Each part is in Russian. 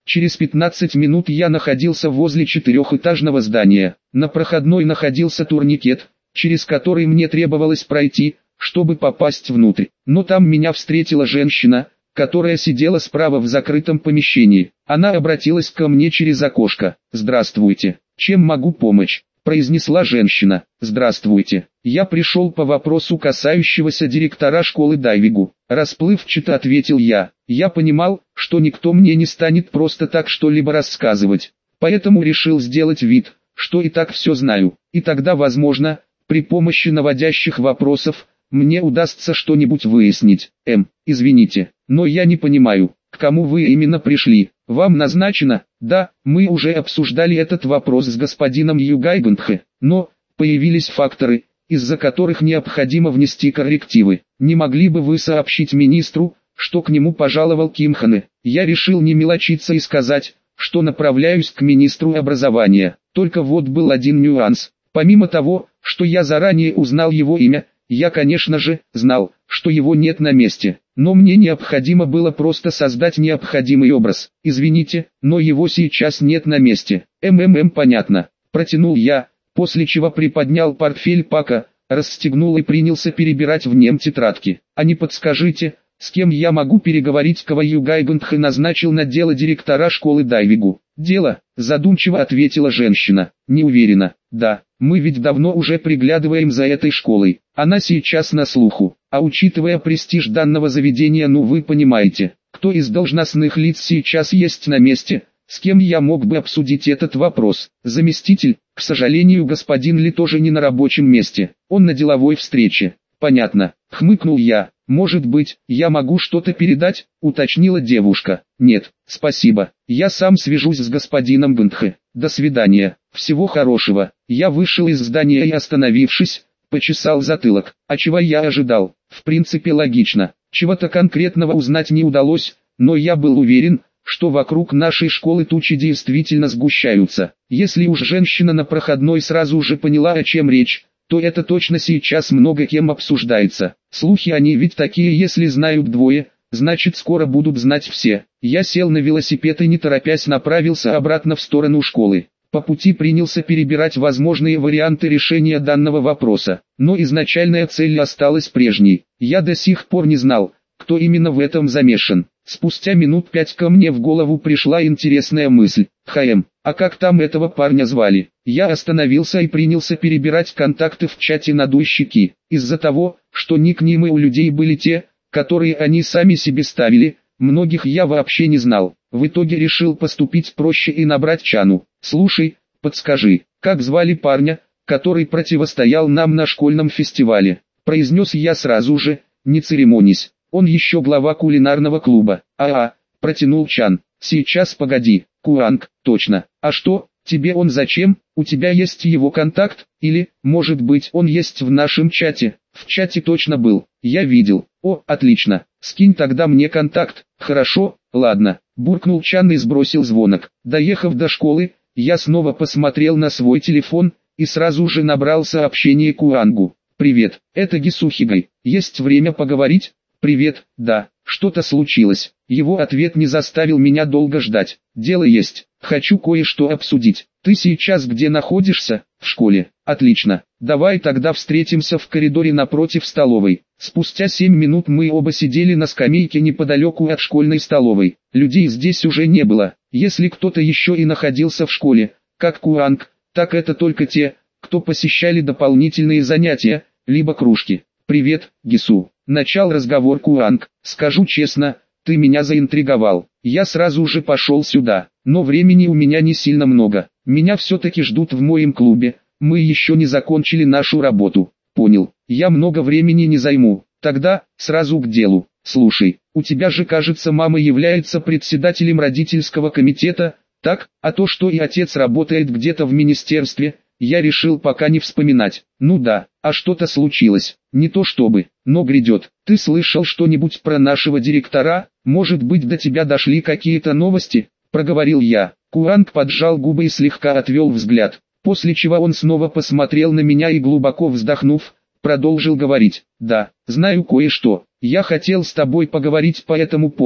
Через 15 минут я находился возле четырехэтажного здания. На проходной находился турникет, через который мне требовалось пройти, чтобы попасть внутрь. Но там меня встретила женщина, которая сидела справа в закрытом помещении. Она обратилась ко мне через окошко. «Здравствуйте, чем могу помочь?» – произнесла женщина. «Здравствуйте, я пришел по вопросу, касающегося директора школы дайвингу», – расплывчато ответил я. Я понимал, что никто мне не станет просто так что-либо рассказывать, поэтому решил сделать вид, что и так все знаю, и тогда, возможно, при помощи наводящих вопросов, мне удастся что-нибудь выяснить. Извините, но я не понимаю, к кому вы именно пришли. Вам назначено? Да, мы уже обсуждали этот вопрос с господином Югайгунтхе, но появились факторы, из-за которых необходимо внести коррективы. Не могли бы вы сообщить министру, что к нему пожаловал Ким Хане? Я решил не мелочиться и сказать, что направляюсь к министру образования. Только вот был один нюанс. Помимо того, что я заранее узнал его имя, я, конечно же, знал, что его нет на месте. Но мне необходимо было просто создать необходимый образ. Извините, но его сейчас нет на месте. Понятно. Протянул я, после чего приподнял портфель Пака, расстегнул и принялся перебирать в нем тетрадки. А не подскажите, с кем я могу переговорить? Кого Югайгунтхе назначил на дело директора школы дайвингу? Дело, задумчиво ответила женщина. Не уверена. Да, мы ведь давно уже приглядываем за этой школой. Она сейчас на слуху. А учитывая престиж данного заведения, ну вы понимаете, кто из должностных лиц сейчас есть на месте, с кем я мог бы обсудить этот вопрос? Заместитель? К сожалению, господин Ли тоже не на рабочем месте. Он на деловой встрече. Понятно, хмыкнул я. «Может быть, я могу что-то передать?» – уточнила девушка. «Нет, спасибо, я сам свяжусь с господином Гунтхе. До свидания, всего хорошего». Я вышел из здания и, остановившись, почесал затылок. А чего я ожидал? В принципе логично. Чего-то конкретного узнать не удалось, но я был уверен, что вокруг нашей школы тучи действительно сгущаются. Если уж женщина на проходной сразу же поняла, о чем речь, то это точно сейчас много кем обсуждается. Слухи они ведь такие, если знают двое, значит скоро будут знать все. Я сел на велосипед и не торопясь направился обратно в сторону школы. По пути принялся перебирать возможные варианты решения данного вопроса, но изначальная цель осталась прежней. Я до сих пор не знал, кто именно в этом замешан. Спустя минут 5 ко мне в голову пришла интересная мысль. А как там этого парня звали? Я остановился и принялся перебирать контакты в чате надуйщики. Из-за того, что никнеймы у людей были те, которые они сами себе ставили, многих я вообще не знал. В итоге решил поступить проще и набрать Чану. «Слушай, подскажи, как звали парня, который противостоял нам на школьном фестивале?» Произнес я сразу же, не церемонясь. «Он еще глава кулинарного клуба». Протянул Чан. «Сейчас погоди, Куанг, точно. А что, тебе он зачем? У тебя есть его контакт? Или, может быть, он есть в нашем чате?» «В чате точно был, я видел». «О, отлично, скинь тогда мне контакт». «Хорошо, ладно», буркнул Чан и сбросил звонок. Доехав до школы, я снова посмотрел на свой телефон и сразу же набрал сообщение Куангу. «Привет, это Гисухигай, есть время поговорить?» «Привет, да, что-то случилось». Его ответ не заставил меня долго ждать. «Дело есть, хочу кое-что обсудить». «Ты сейчас где находишься?» «В школе». «Отлично, давай тогда встретимся в коридоре напротив столовой». Спустя 7 минут мы оба сидели на скамейке неподалеку от школьной столовой. Людей здесь уже не было. Если кто-то еще и находился в школе, как Куанг, так это только те, кто посещали дополнительные занятия, либо кружки. «Привет, Гису». Начал разговор Куанг. «Скажу честно, ты меня заинтриговал. Я сразу же пошел сюда, но времени у меня не сильно много. Меня все-таки ждут в моем клубе, мы еще не закончили нашу работу». «Понял, я много времени не займу. Тогда, сразу к делу. Слушай, у тебя же, кажется, мама является председателем родительского комитета, так? А то, что и отец работает где-то в министерстве, я решил пока не вспоминать». «Ну да, а что-то случилось?» «Не то чтобы, но грядет. Ты слышал что-нибудь про нашего директора? Может быть, до тебя дошли какие-то новости?» Проговорил я. Куанг поджал губы и слегка отвел взгляд, после чего он снова посмотрел на меня и, глубоко вздохнув, продолжил говорить. «Да, знаю кое-что. Я хотел с тобой поговорить по этому поводу,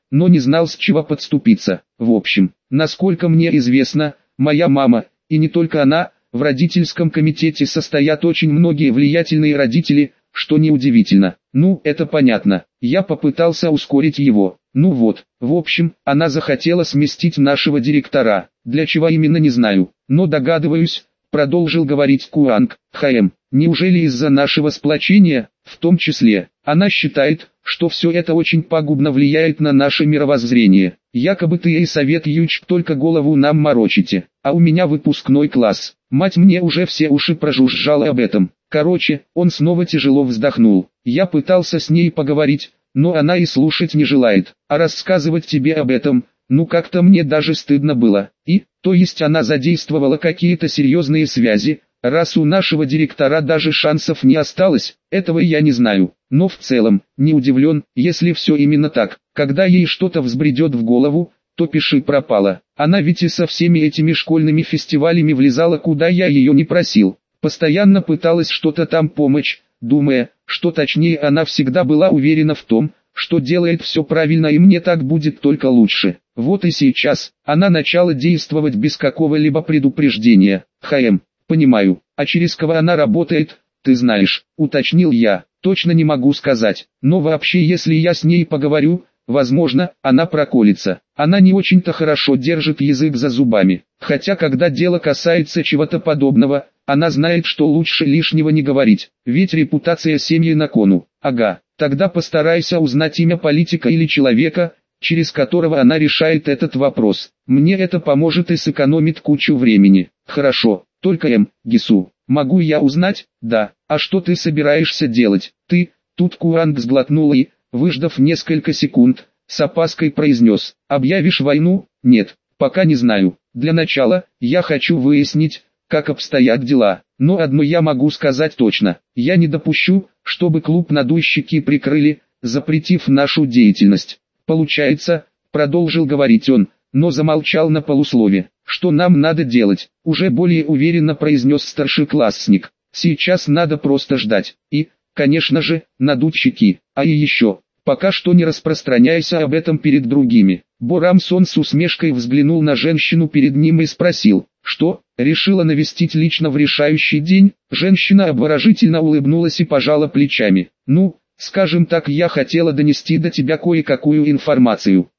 но не знал, с чего подступиться. В общем, насколько мне известно, моя мама, и не только она, в родительском комитете состоят очень многие влиятельные родители, что неудивительно. Ну, это понятно. Я попытался ускорить его. Ну вот, в общем, она захотела сместить нашего директора. Для чего именно, не знаю, но догадываюсь, продолжил говорить Куанг. Неужели из-за нашего сплочения, в том числе, она считает, что все это очень пагубно влияет на наше мировоззрение. Якобы ты и совет Ючп только голову нам морочите, а у меня выпускной класс. Мать мне уже все уши прожужжала об этом. Короче, он снова тяжело вздохнул. Я пытался с ней поговорить, но она и слушать не желает. А рассказывать тебе об этом, ну как-то мне даже стыдно было. То есть она задействовала какие-то серьезные связи, раз у нашего директора даже шансов не осталось, этого я не знаю. Но в целом, не удивлен, если все именно так. Когда ей что-то взбредет в голову, то пиши пропало. Она ведь и со всеми этими школьными фестивалями влезала, куда я ее не просил. Постоянно пыталась что-то там помочь, думая, что точнее она всегда была уверена в том, что делает все правильно и мне так будет только лучше. Вот и сейчас, она начала действовать без какого-либо предупреждения. Понимаю, а через кого она работает, ты знаешь, уточнил я. Точно не могу сказать, но вообще если я с ней поговорю, возможно, она проколется. Она не очень-то хорошо держит язык за зубами, хотя когда дело касается чего-то подобного, она знает, что лучше лишнего не говорить, ведь репутация семьи на кону. Ага, тогда постарайся узнать имя политика или человека, через которого она решает этот вопрос. Мне это поможет и сэкономит кучу времени. Хорошо, только Гису, могу я узнать? Да. А что ты собираешься делать? Тут Куанг сглотнул и, выждав несколько секунд, с опаской произнес: объявишь войну? Нет, пока не знаю. Для начала, я хочу выяснить, как обстоят дела. Но одно я могу сказать точно: я не допущу, чтобы клуб надуйщики прикрыли, запретив нашу деятельность. Получается, продолжил говорить он, но замолчал на полуслове. Что нам надо делать? Уже более уверенно произнес старшеклассник. Сейчас надо просто ждать. И, конечно же, надуть щеки. А и еще, пока что не распространяйся об этом перед другими. Борамсон с усмешкой взглянул на женщину перед ним и спросил: что, решила навестить лично в решающий день? Женщина обворожительно улыбнулась и пожала плечами. Ну, скажем так, я хотела донести до тебя кое-какую информацию.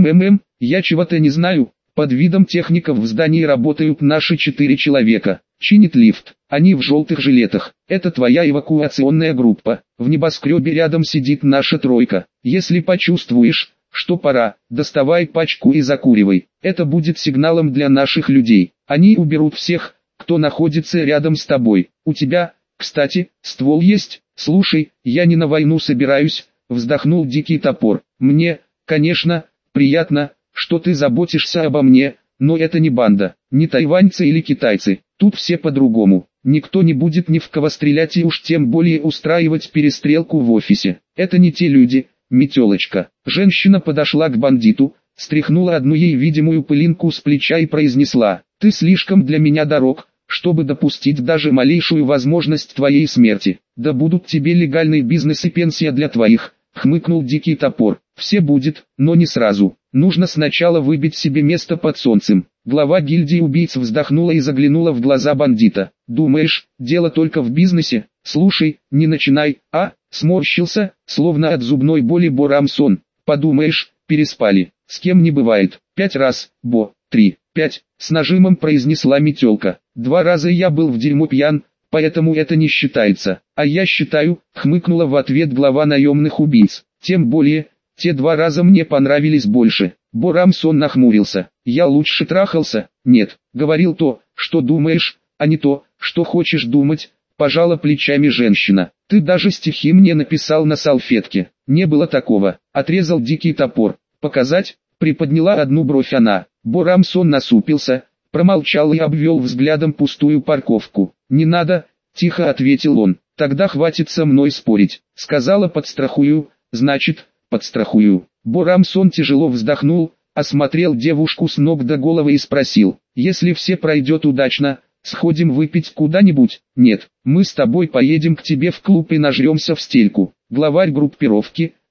Я чего-то не знаю. Под видом техников в здании работают наши 4 человека. Чинит лифт. Они в желтых жилетах. Это твоя эвакуационная группа. В небоскребе рядом сидит наша тройка. Если почувствуешь, что пора, доставай пачку и закуривай. Это будет сигналом для наших людей. Они уберут всех, кто находится рядом с тобой. У тебя, кстати, ствол есть? Слушай, я не на войну собираюсь, вздохнул Дикий Топор. Мне, конечно, приятно, что ты заботишься обо мне, но это не банда, не тайваньцы или китайцы. Тут все по-другому. Никто не будет ни в кого стрелять и уж тем более устраивать перестрелку в офисе. Это не те люди, метелочка. Женщина подошла к бандиту, стряхнула одну ей видимую пылинку с плеча и произнесла: ты слишком для меня дорог, чтобы допустить даже малейшую возможность твоей смерти. Да будут тебе легальный бизнес и пенсия для твоих, хмыкнул Дикий Топор. Все будет, но не сразу. Нужно сначала выбить себе место под солнцем. Глава гильдии убийц вздохнула и заглянула в глаза бандита. Думаешь, дело только в бизнесе? Слушай, не начинай, сморщился, словно от зубной боли Борамсон. Подумаешь, переспали. С кем не бывает. 5 раз, 3, 5, с нажимом произнесла метелка. 2 раза я был в дерьмо пьян, поэтому это не считается. А я считаю, хмыкнула в ответ глава наемных убийц. Тем более, те 2 раза мне понравились больше. Борамсон нахмурился. Я лучше трахался? Нет, говорил то, что думаешь, а не то, что хочешь думать. Пожала плечами женщина. Ты даже стихи мне написал на салфетке. Не было такого. Отрезал Дикий Топор. Показать? Приподняла одну бровь она. Борамсон насупился, промолчал и обвел взглядом пустую парковку. Не надо, тихо ответил он. Тогда хватит со мной спорить. Сказала подстрахую, значит, подстрахую. Борамсон тяжело вздохнул, осмотрел девушку с ног до головы и спросил: если все пройдет удачно, сходим выпить куда-нибудь? Нет, мы с тобой поедем к тебе в клуб и нажремся в стельку. Главарь группировки,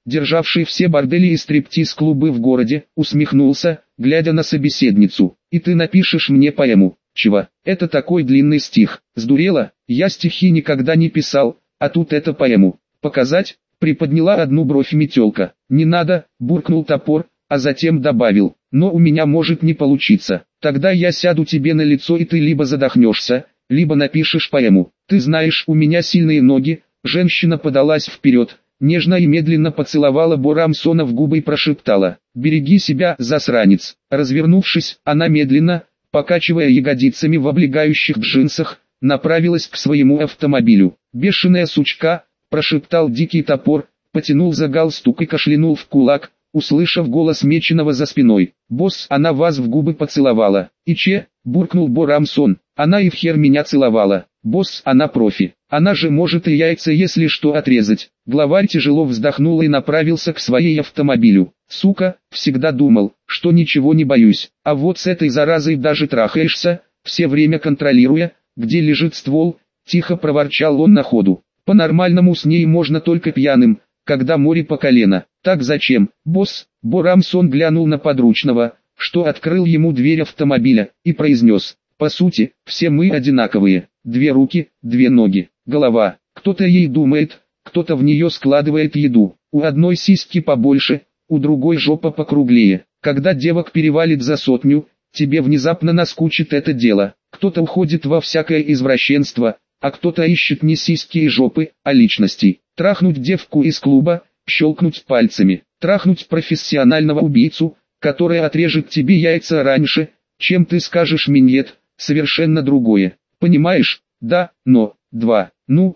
державший все бордели и стриптиз-клубы в городе, усмехнулся, глядя на собеседницу. «И ты напишешь мне поэму?» «Чего? Это такой длинный стих. Сдурела? Я стихи никогда не писал, а тут это поэму. Показать?» Приподняла одну бровь метелка. «Не надо», буркнул топор, а затем добавил: «но у меня может не получиться. Тогда я сяду тебе на лицо, и ты либо задохнешься, либо напишешь поэму. Ты знаешь, у меня сильные ноги». Женщина подалась вперед, нежно и медленно поцеловала Борамсона в губы и прошептала: «Береги себя, засранец». Развернувшись, она медленно, покачивая ягодицами в облегающих джинсах, направилась к своему автомобилю. «Бешеная сучка», прошептал Дикий Топор, потянул за галстук и кашлянул в кулак, услышав голос Меченого за спиной. «Босс, она вас в губы поцеловала». «И че?» – буркнул Борамсон. «Она и в хер меня целовала. Босс, она профи. Она же может и яйца, если что, отрезать». Главарь тяжело вздохнул и направился к своей автомобилю. «Сука, всегда думал, что ничего не боюсь, а вот с этой заразой даже трахаешься, все время контролируя, где лежит ствол», – тихо проворчал он на ходу. «По-нормальному с ней можно только пьяным, когда море по колено. Так зачем, босс?» Борамсон глянул на подручного, что открыл ему дверь автомобиля, и произнес: «По сути, все мы одинаковые. 2 руки, 2 ноги, голова. Кто-то ей думает, кто-то в нее складывает еду. У одной сиськи побольше, у другой жопа покруглее. Когда девок перевалит за 100, тебе внезапно наскучит это дело. Кто-то уходит во всякое извращенство, а кто-то ищет не сиськи и жопы, а личности. Трахнуть девку из клуба, щелкнуть пальцами, трахнуть профессионального убийцу, который отрежет тебе яйца раньше, чем ты скажешь миньет, совершенно другое. Понимаешь? Да, но 2,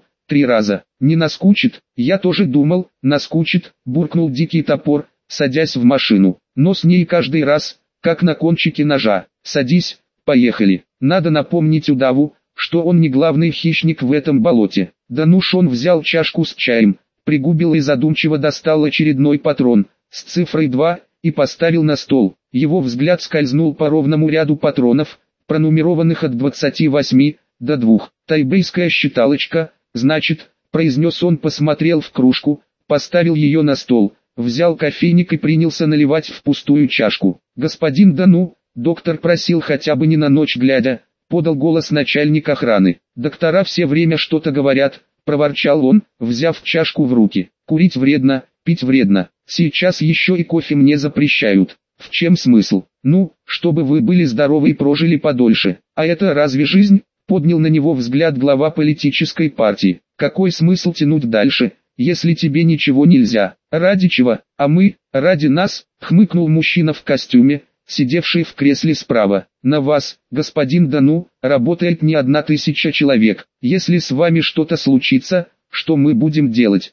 3 раза. Не наскучит? Я тоже думал, наскучит, буркнул Дикий Топор, садясь в машину. Но с ней каждый раз, как на кончике ножа. Садись, поехали. Надо напомнить удаву, что он не главный хищник в этом болоте. Он взял чашку с чаем, пригубил и задумчиво достал очередной патрон, с цифрой 2, и поставил на стол. Его взгляд скользнул по ровному ряду патронов, пронумерованных от 28 до 2. «Тайбэйская считалочка, значит», произнес он, посмотрел в кружку, поставил ее на стол, взял кофейник и принялся наливать в пустую чашку. «Господин доктор просил хотя бы не на ночь глядя», подал голос начальник охраны. «Доктора все время что-то говорят», проворчал он, взяв чашку в руки. «Курить вредно, пить вредно. Сейчас еще и кофе мне запрещают. В чем смысл? Чтобы вы были здоровы и прожили подольше. А это разве жизнь?» Поднял на него взгляд глава политической партии. «Какой смысл тянуть дальше, если тебе ничего нельзя? Ради чего? А мы, ради нас», хмыкнул мужчина в костюме, сидевший в кресле справа. «На вас, господин работает не 1000 человек. Если с вами что-то случится, что мы будем делать?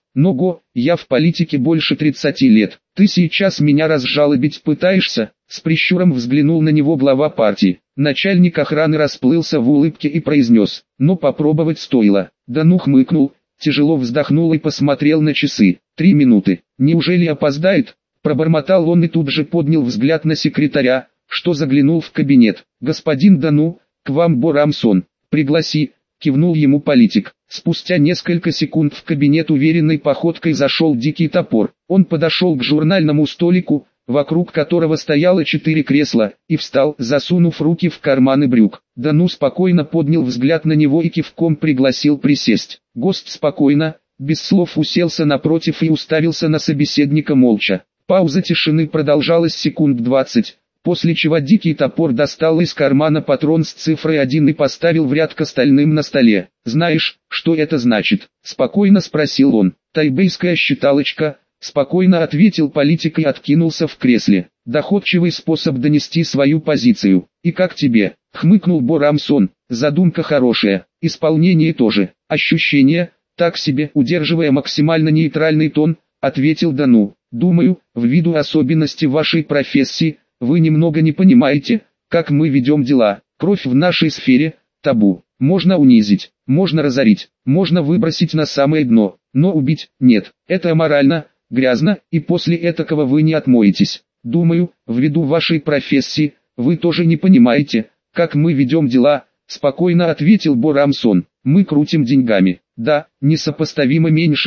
Я в политике больше 30 лет. Ты сейчас меня разжалобить пытаешься?» С прищуром взглянул на него глава партии. Начальник охраны расплылся в улыбке и произнес: «Но попробовать стоило». Хмыкнул, тяжело вздохнул и посмотрел на часы. 3 минуты. «Неужели опоздает?» Пробормотал он и тут же поднял взгляд на секретаря, что заглянул в кабинет. «Господин к вам Борамсон. Пригласи», кивнул ему политик. Спустя несколько секунд в кабинет уверенной походкой зашел Дикий Топор. Он подошел к журнальному столику, вокруг которого стояло 4 кресла, и встал, засунув руки в карманы брюк. Спокойно поднял взгляд на него и кивком пригласил присесть. Гость спокойно, без слов уселся напротив и уставился на собеседника молча. Пауза тишины продолжалась секунд 20, после чего Дикий Топор достал из кармана патрон с цифрой 1 и поставил в ряд к остальным на столе. «Знаешь, что это значит?» – спокойно спросил он. «Тайбэйская считалочка», – спокойно ответил политик и откинулся в кресле. «Доходчивый способ донести свою позицию. И как тебе?» – хмыкнул Борамсон. «Задумка хорошая, исполнение тоже. Ощущение, так себе», удерживая максимально нейтральный тон, ответил «Думаю, ввиду особенностей вашей профессии, вы немного не понимаете, как мы ведем дела. Кровь в нашей сфере – табу. Можно унизить, можно разорить, можно выбросить на самое дно, но убить – нет. Это аморально, грязно, и после этакого вы не отмоетесь. Думаю, ввиду вашей профессии, вы тоже не понимаете, как мы ведем дела», – спокойно ответил Борамсон. «Мы крутим деньгами. Да, несопоставимо меньшими,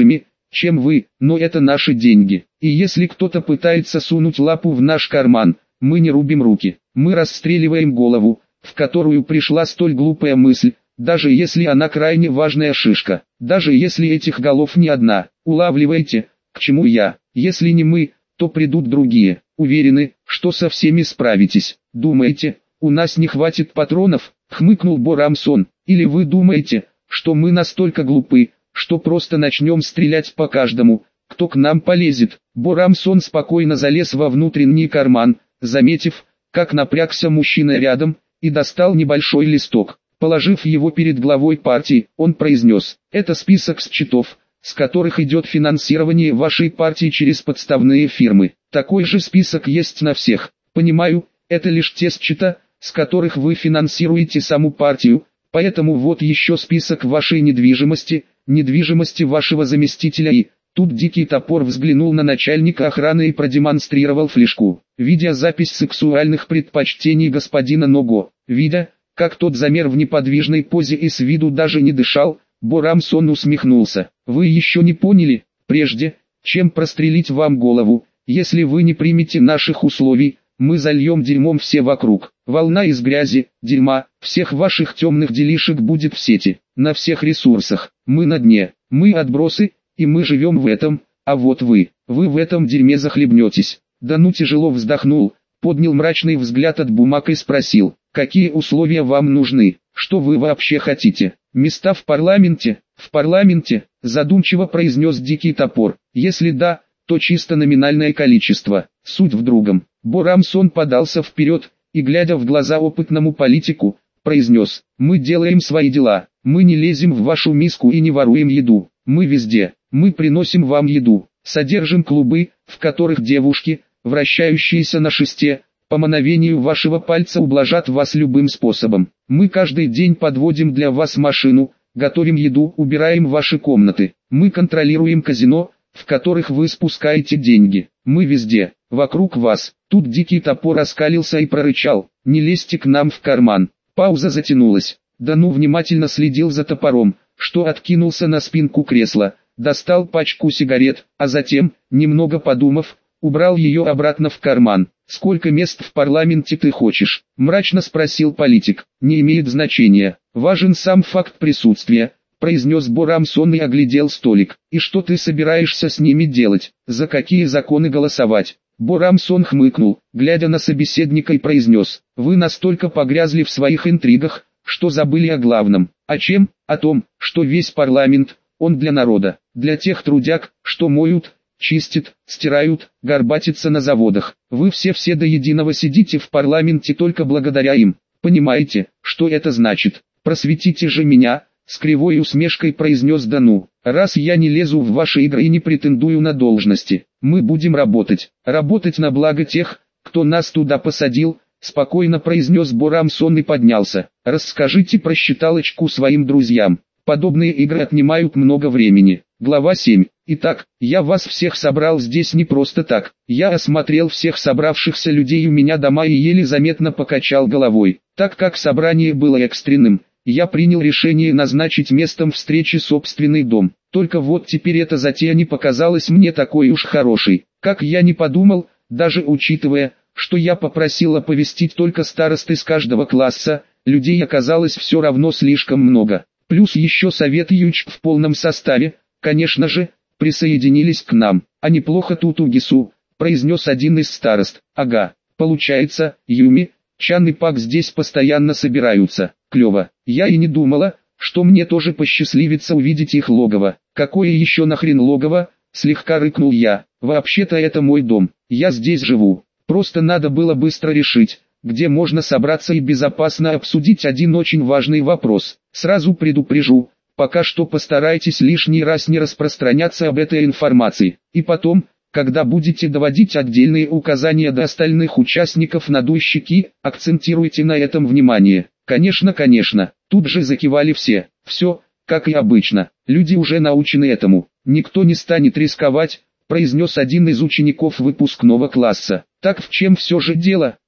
чем вы, но это наши деньги. И если кто-то пытается сунуть лапу в наш карман, мы не рубим руки, мы расстреливаем голову, в которую пришла столь глупая мысль, даже если она крайне важная шишка, даже если этих голов не одна. Улавливаете, к чему я? Если не мы, то придут другие. Уверены, что со всеми справитесь. Думаете, у нас не хватит патронов? Хмыкнул Борамсон. Или вы думаете, что мы настолько глупы, что просто начнем стрелять по каждому, кто к нам полезет? Борамсон спокойно залез во внутренний карман, заметив, как напрягся мужчина рядом, и достал небольшой листок. Положив его перед главой партии, он произнес: «Это список счетов, с которых идет финансирование вашей партии через подставные фирмы. Такой же список есть на всех. Понимаю, это лишь те счета, с которых вы финансируете саму партию, поэтому вот еще список вашей недвижимости, недвижимости вашего заместителя и...» Тут Дикий Топор взглянул на начальника охраны и продемонстрировал флешку. Видя запись сексуальных предпочтений господина Ного, видя, как тот замер в неподвижной позе и с виду даже не дышал, Борамсон усмехнулся. «Вы еще не поняли, прежде, чем прострелить вам голову, если вы не примете наших условий, мы зальем дерьмом все вокруг. Волна из грязи, дерьма, всех ваших темных делишек будет в сети, на всех ресурсах. Мы на дне, мы отбросы, и мы живем в этом, а вот вы в этом дерьме захлебнетесь». Дану тяжело вздохнул, поднял мрачный взгляд от бумаг и спросил: «Какие условия вам нужны? Что вы вообще хотите? Места в парламенте?» «В парламенте», задумчиво произнес Дикий Топор. «Если да, то чисто номинальное количество. Суть в другом». Борамсон подался вперед и, глядя в глаза опытному политику, произнес: «Мы делаем свои дела, мы не лезем в вашу миску и не воруем еду. Мы везде, мы приносим вам еду, содержим клубы, в которых девушки, вращающиеся на шесте, по мановению вашего пальца ублажат вас любым способом. Мы каждый день подводим для вас машину, готовим еду, убираем ваши комнаты. Мы контролируем казино, в которых вы спускаете деньги. Мы везде, вокруг вас». Тут Дикий Топор оскалился и прорычал: «Не лезьте к нам в карман». Пауза затянулась. Дану внимательно следил за Топором, что откинулся на спинку кресла, достал пачку сигарет, а затем, немного подумав, убрал ее обратно в карман. «Сколько мест в парламенте ты хочешь?» – мрачно спросил политик. «Не имеет значения, важен сам факт присутствия», – произнес Борамсон и оглядел столик. «И что ты собираешься с ними делать? За какие законы голосовать?» Борамсон хмыкнул, глядя на собеседника, и произнес: «Вы настолько погрязли в своих интригах, что забыли о главном». «О чем?» «О том, что весь парламент, он для народа, для тех трудяг, что моют, чистят, стирают, горбатятся на заводах. Вы все до единого сидите в парламенте только благодаря им. Понимаете, что это значит? Просветите же меня», — с кривой усмешкой произнес Дану. «Раз я не лезу в ваши игры и не претендую на должности, мы будем работать на благо тех, кто нас туда посадил», — спокойно произнес Борамсон и поднялся. «Расскажите про считалочку своим друзьям. Подобные игры отнимают много времени». Глава 7. «Итак, я вас всех собрал здесь не просто так. Я осмотрел всех собравшихся людей у меня дома и еле заметно покачал головой. Так как собрание было экстренным, я принял решение назначить местом встречи собственный дом. Только вот теперь эта затея не показалась мне такой уж хорошей, как я не подумал, даже учитывая, что я попросил оповестить только старосты с каждого класса, людей оказалось все равно слишком много. Плюс еще совет Юч в полном составе, конечно же, присоединились к нам. «А неплохо тут у Гису», — произнес один из старост. «Ага, получается, Юми, Чан и Пак здесь постоянно собираются. Клево. Я и не думала, что мне тоже посчастливится увидеть их логово». «Какое еще нахрен логово?» — слегка рыкнул я. «Вообще-то это мой дом, я здесь живу. Просто надо было быстро решить, где можно собраться и безопасно обсудить один очень важный вопрос. Сразу предупрежу, пока что постарайтесь лишний раз не распространяться об этой информации. И потом, когда будете доводить отдельные указания до остальных участников надуй щеки, акцентируйте на этом внимание». «Конечно, конечно», тут же закивали все. «Все, как и обычно, люди уже научены этому. Никто не станет рисковать», произнес один из учеников выпускного класса. «Так в чем все же дело?»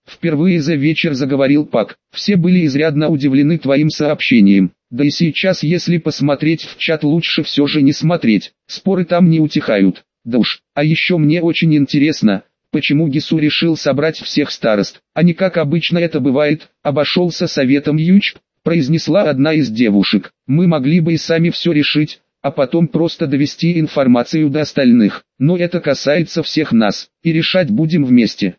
Впервые за вечер заговорил Пак. Все были изрядно удивлены твоим сообщением. Да и сейчас, если посмотреть в чат, лучше все же не смотреть. Споры там не утихают. Да уж, а еще мне очень интересно, почему Гису решил собрать всех старост, а не как обычно это бывает, обошелся советом Ючп, произнесла одна из девушек. Мы могли бы и сами все решить, а потом просто довести информацию до остальных. Но это касается всех нас, и решать будем вместе.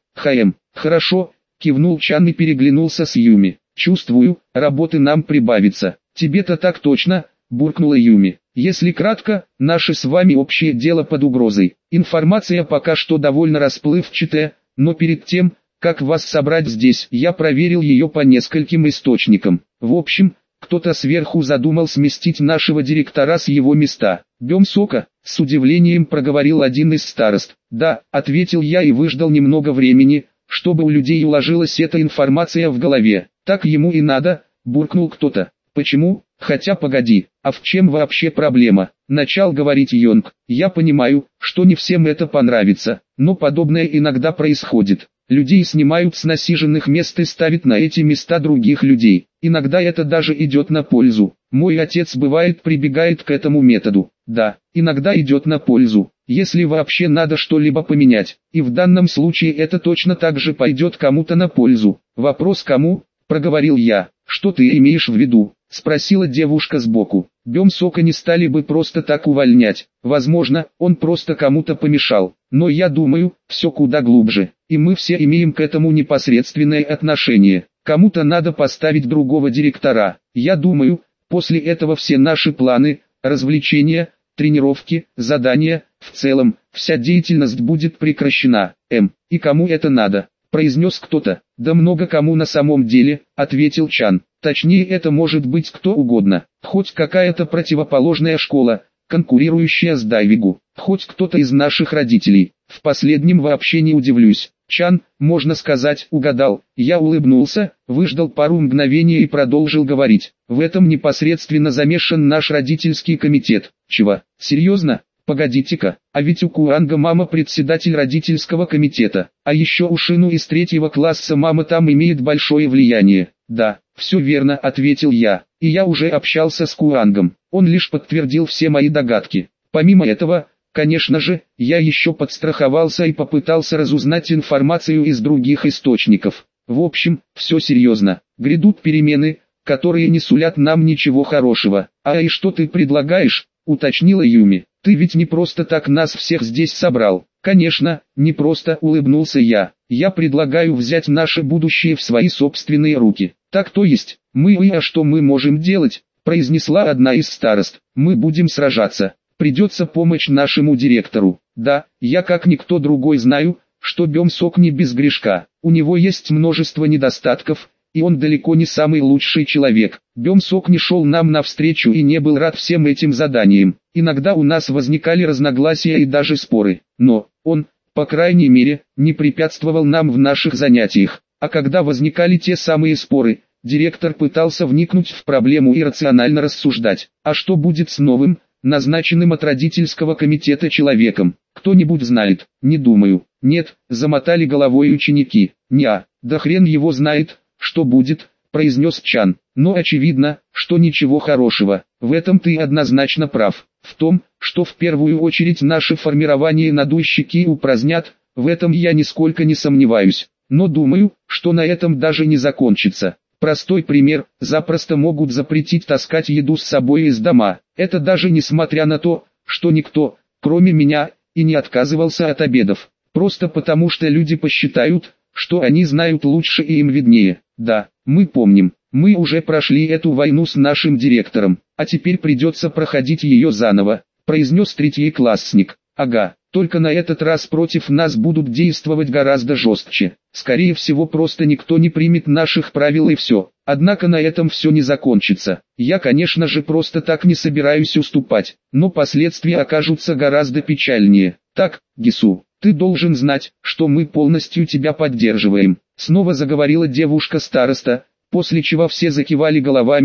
Хорошо, кивнул Чан и переглянулся с Юми. Чувствую, работы нам прибавится. Тебе-то так точно, буркнула Юми. Если кратко, наше с вами общее дело под угрозой. Информация пока что довольно расплывчатая, но перед тем, как вас собрать здесь, я проверил ее по нескольким источникам. В общем, кто-то сверху задумал сместить нашего директора с его места. Бемсока, с удивлением проговорил один из старост. Да, ответил я и выждал немного времени, чтобы у людей уложилась эта информация в голове. Так ему и надо, буркнул кто-то. Почему? Хотя погоди, а в чем вообще проблема? Начал говорить Йонг. Я понимаю, что не всем это понравится, но подобное иногда происходит. Людей снимают с насиженных мест и ставят на эти места других людей. Иногда это даже идет на пользу. Мой отец бывает прибегает к этому методу. Да, иногда идет на пользу, если вообще надо что-либо поменять. И в данном случае это точно так же пойдет кому-то на пользу. Вопрос кому? Проговорил я. Что ты имеешь в виду? Спросила девушка сбоку. Бемсока не стали бы просто так увольнять. Возможно, он просто кому-то помешал. Но я думаю, все куда глубже. И мы все имеем к этому непосредственное отношение. Кому-то надо поставить другого директора. Я думаю, после этого все наши планы, развлечения, тренировки, задания, в целом, вся деятельность будет прекращена. И кому это надо? Произнес кто-то. Да много кому на самом деле, ответил Чан. Точнее, это может быть кто угодно. Хоть какая-то противоположная школа, конкурирующая с Дайвигу. Хоть кто-то из наших родителей. В последнем вообще не удивлюсь. Чан, можно сказать, угадал. Я улыбнулся, выждал пару мгновений и продолжил говорить. В этом непосредственно замешан наш родительский комитет. Чего? Серьезно? Погодите-ка, а ведь у Куанга мама председатель родительского комитета, а еще у Шину из 3 класса мама там имеет большое влияние. Да, все верно, ответил я, и я уже общался с Куангом, он лишь подтвердил все мои догадки. Помимо этого, конечно же, я еще подстраховался и попытался разузнать информацию из других источников. В общем, все серьезно, грядут перемены, которые не сулят нам ничего хорошего. А и что ты предлагаешь? Уточнила Юми. Ты ведь не просто так нас всех здесь собрал. Конечно, не просто, улыбнулся я. Я предлагаю взять наше будущее в свои собственные руки. Так то есть, а что мы можем делать? Произнесла одна из старост. Мы будем сражаться. Придется помочь нашему директору. Да, я как никто другой знаю, что Бемсок не без грешка. У него есть множество недостатков, и он далеко не самый лучший человек. Бемсок не шел нам навстречу и не был рад всем этим заданиям. Иногда у нас возникали разногласия и даже споры. Но он, по крайней мере, не препятствовал нам в наших занятиях. А когда возникали те самые споры, директор пытался вникнуть в проблему и рационально рассуждать. А что будет с новым, назначенным от родительского комитета человеком? Кто-нибудь знает? Не думаю. Нет, замотали головой ученики. Да хрен его знает, что будет, произнес Чан. Но очевидно, что ничего хорошего. В этом ты однозначно прав. В том, что в первую очередь наше формирование надуйщики упразднят, в этом я нисколько не сомневаюсь. Но думаю, что на этом даже не закончится. Простой пример, запросто могут запретить таскать еду с собой из дома. Это даже несмотря на то, что никто, кроме меня, и не отказывался от обедов. Просто потому что люди посчитают, что они знают лучше и им виднее. Да, мы помним, мы уже прошли эту войну с нашим директором, а теперь придется проходить ее заново, произнес 3-классник. Ага, только на этот раз против нас будут действовать гораздо жестче. Скорее всего просто никто не примет наших правил и все. Однако на этом все не закончится. Я, конечно же, просто так не собираюсь уступать, но последствия окажутся гораздо печальнее. Так, Гису, ты должен знать, что мы полностью тебя поддерживаем. Снова заговорила девушка-староста, после чего все закивали головами,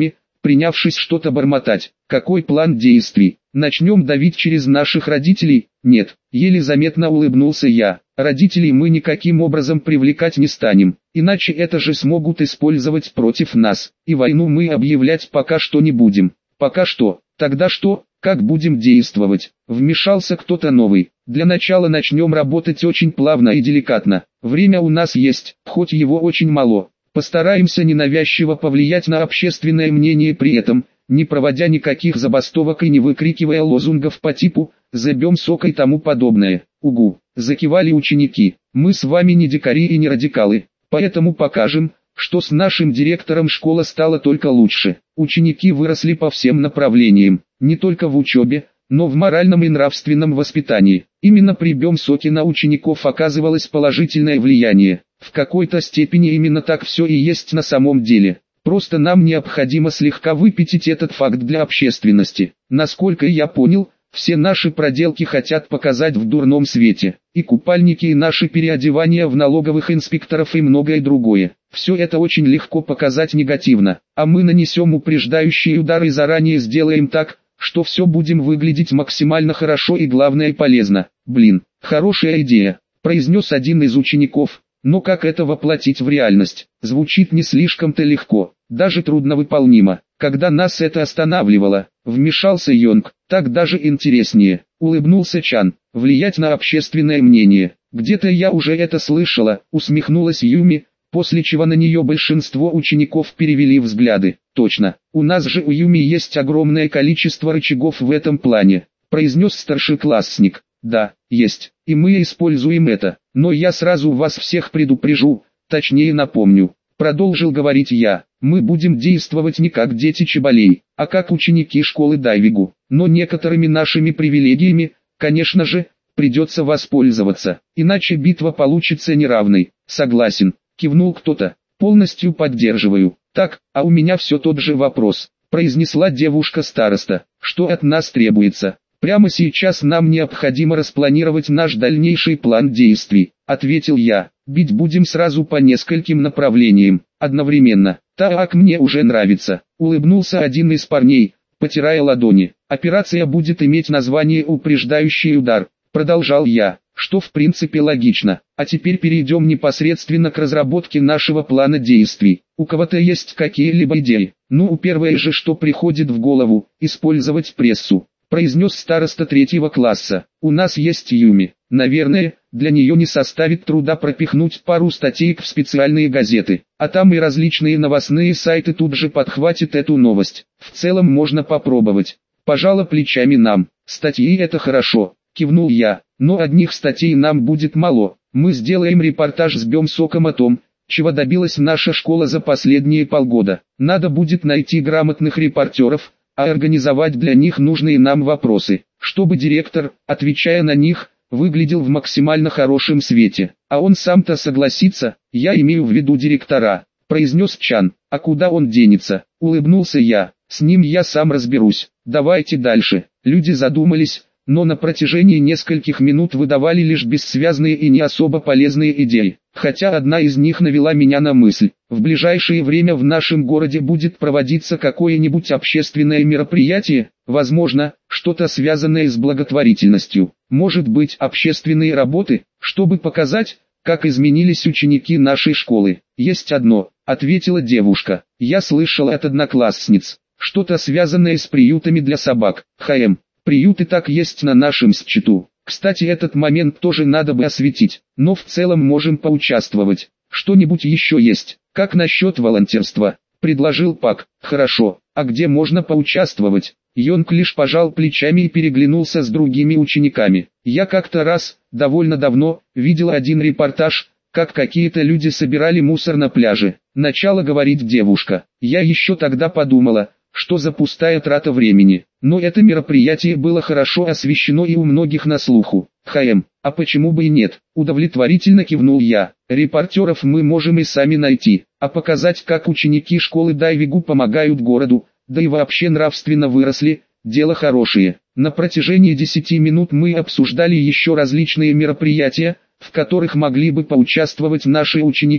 принявшись что-то бормотать. Какой план действий? Начнем давить через наших родителей? Нет, еле заметно улыбнулся я. Родителей мы никаким образом привлекать не станем, иначе это же смогут использовать против нас. И войну мы объявлять пока что не будем. Пока что. Тогда что? Как будем действовать? Вмешался кто-то новый. Для начала начнем работать очень плавно и деликатно. Время у нас есть, хоть его очень мало. Постараемся ненавязчиво повлиять на общественное мнение при этом, не проводя никаких забастовок и не выкрикивая лозунгов по типу «забьем сок» и тому подобное. Угу, закивали ученики. Мы с вами не дикари и не радикалы, поэтому покажем, что с нашим директором школа стала только лучше. Ученики выросли по всем направлениям, не только в учебе, но в моральном и нравственном воспитании. Именно при бьем соке на учеников оказывалось положительное влияние. В какой-то степени именно так все и есть на самом деле. Просто нам необходимо слегка выпятить этот факт для общественности. Насколько я понял, все наши проделки хотят показать в дурном свете. И купальники, и наши переодевания в налоговых инспекторов и многое другое. Все это очень легко показать негативно. А мы нанесем упреждающий удар и заранее сделаем так, что все будем выглядеть максимально хорошо и главное полезно. Блин, хорошая идея, произнес один из учеников. Но как это воплотить в реальность? Звучит не слишком-то легко, даже трудновыполнимо. Когда нас это останавливало, вмешался Йонг, так даже интереснее. Улыбнулся Чан. Влиять на общественное мнение. Где-то я уже это слышала, усмехнулась Юми, после чего на нее большинство учеников перевели взгляды. Точно, у нас же у Юми есть огромное количество рычагов в этом плане, произнес старшеклассник. Да, есть, и мы используем это, но я сразу вас всех предупрежу, точнее напомню, продолжил говорить я, мы будем действовать не как дети Чеболей, а как ученики школы Дайвигу, но некоторыми нашими привилегиями, конечно же, придется воспользоваться, иначе битва получится неравной. Согласен, кивнул кто-то, полностью поддерживаю. Так, а у меня все тот же вопрос, произнесла девушка-староста, что от нас требуется. Прямо сейчас нам необходимо распланировать наш дальнейший план действий, ответил я. Бить будем сразу по нескольким направлениям, одновременно. Так мне уже нравится, улыбнулся один из парней, потирая ладони. Операция будет иметь название «Упреждающий удар», продолжал я, что в принципе логично. А теперь перейдем непосредственно к разработке нашего плана действий. У кого-то есть какие-либо идеи? Ну, первое же, что приходит в голову, использовать прессу, произнес староста 3-го класса. У нас есть Юми. Наверное, для нее не составит труда пропихнуть пару статей в специальные газеты, а там и различные новостные сайты тут же подхватят эту новость. В целом можно попробовать. Пожала плечами нам. Статьи это хорошо, кивнул я, но одних статей нам будет мало. Мы сделаем репортаж с бьем соком о том, чего добилась наша школа за последние полгода. Надо будет найти грамотных репортеров, а организовать для них нужные нам вопросы, чтобы директор, отвечая на них, выглядел в максимально хорошем свете. А он сам-то согласится, я имею в виду директора, произнес Чан. А куда он денется? Улыбнулся я, с ним я сам разберусь. Давайте дальше. Люди задумались, но на протяжении нескольких минут выдавали лишь бессвязные и не особо полезные идеи. Хотя одна из них навела меня на мысль. В ближайшее время в нашем городе будет проводиться какое-нибудь общественное мероприятие, возможно, что-то связанное с благотворительностью. Может быть, общественные работы, чтобы показать, как изменились ученики нашей школы. Есть одно, ответила девушка. Я слышала от одноклассниц, что-то связанное с приютами для собак. Приюты так есть на нашем счету. Кстати, этот момент тоже надо бы осветить, но в целом можем поучаствовать. Что-нибудь еще есть? Как насчет волонтерства? Предложил Пак. Хорошо, а где можно поучаствовать? Йонг лишь пожал плечами и переглянулся с другими учениками. Я как-то раз, довольно давно, видел один репортаж, как какие-то люди собирали мусор на пляже. Начала говорить девушка. Я еще тогда подумала, что за пустая трата времени. Но это мероприятие было хорошо освещено и у многих на слуху. А почему бы и нет? Удовлетворительно кивнул я. Репортеров мы можем и сами найти, а показать, как ученики школы Дайвигу помогают городу, да и вообще нравственно выросли, дело хорошее. На протяжении 10 минут мы обсуждали еще различные мероприятия, в которых могли бы поучаствовать наши ученики,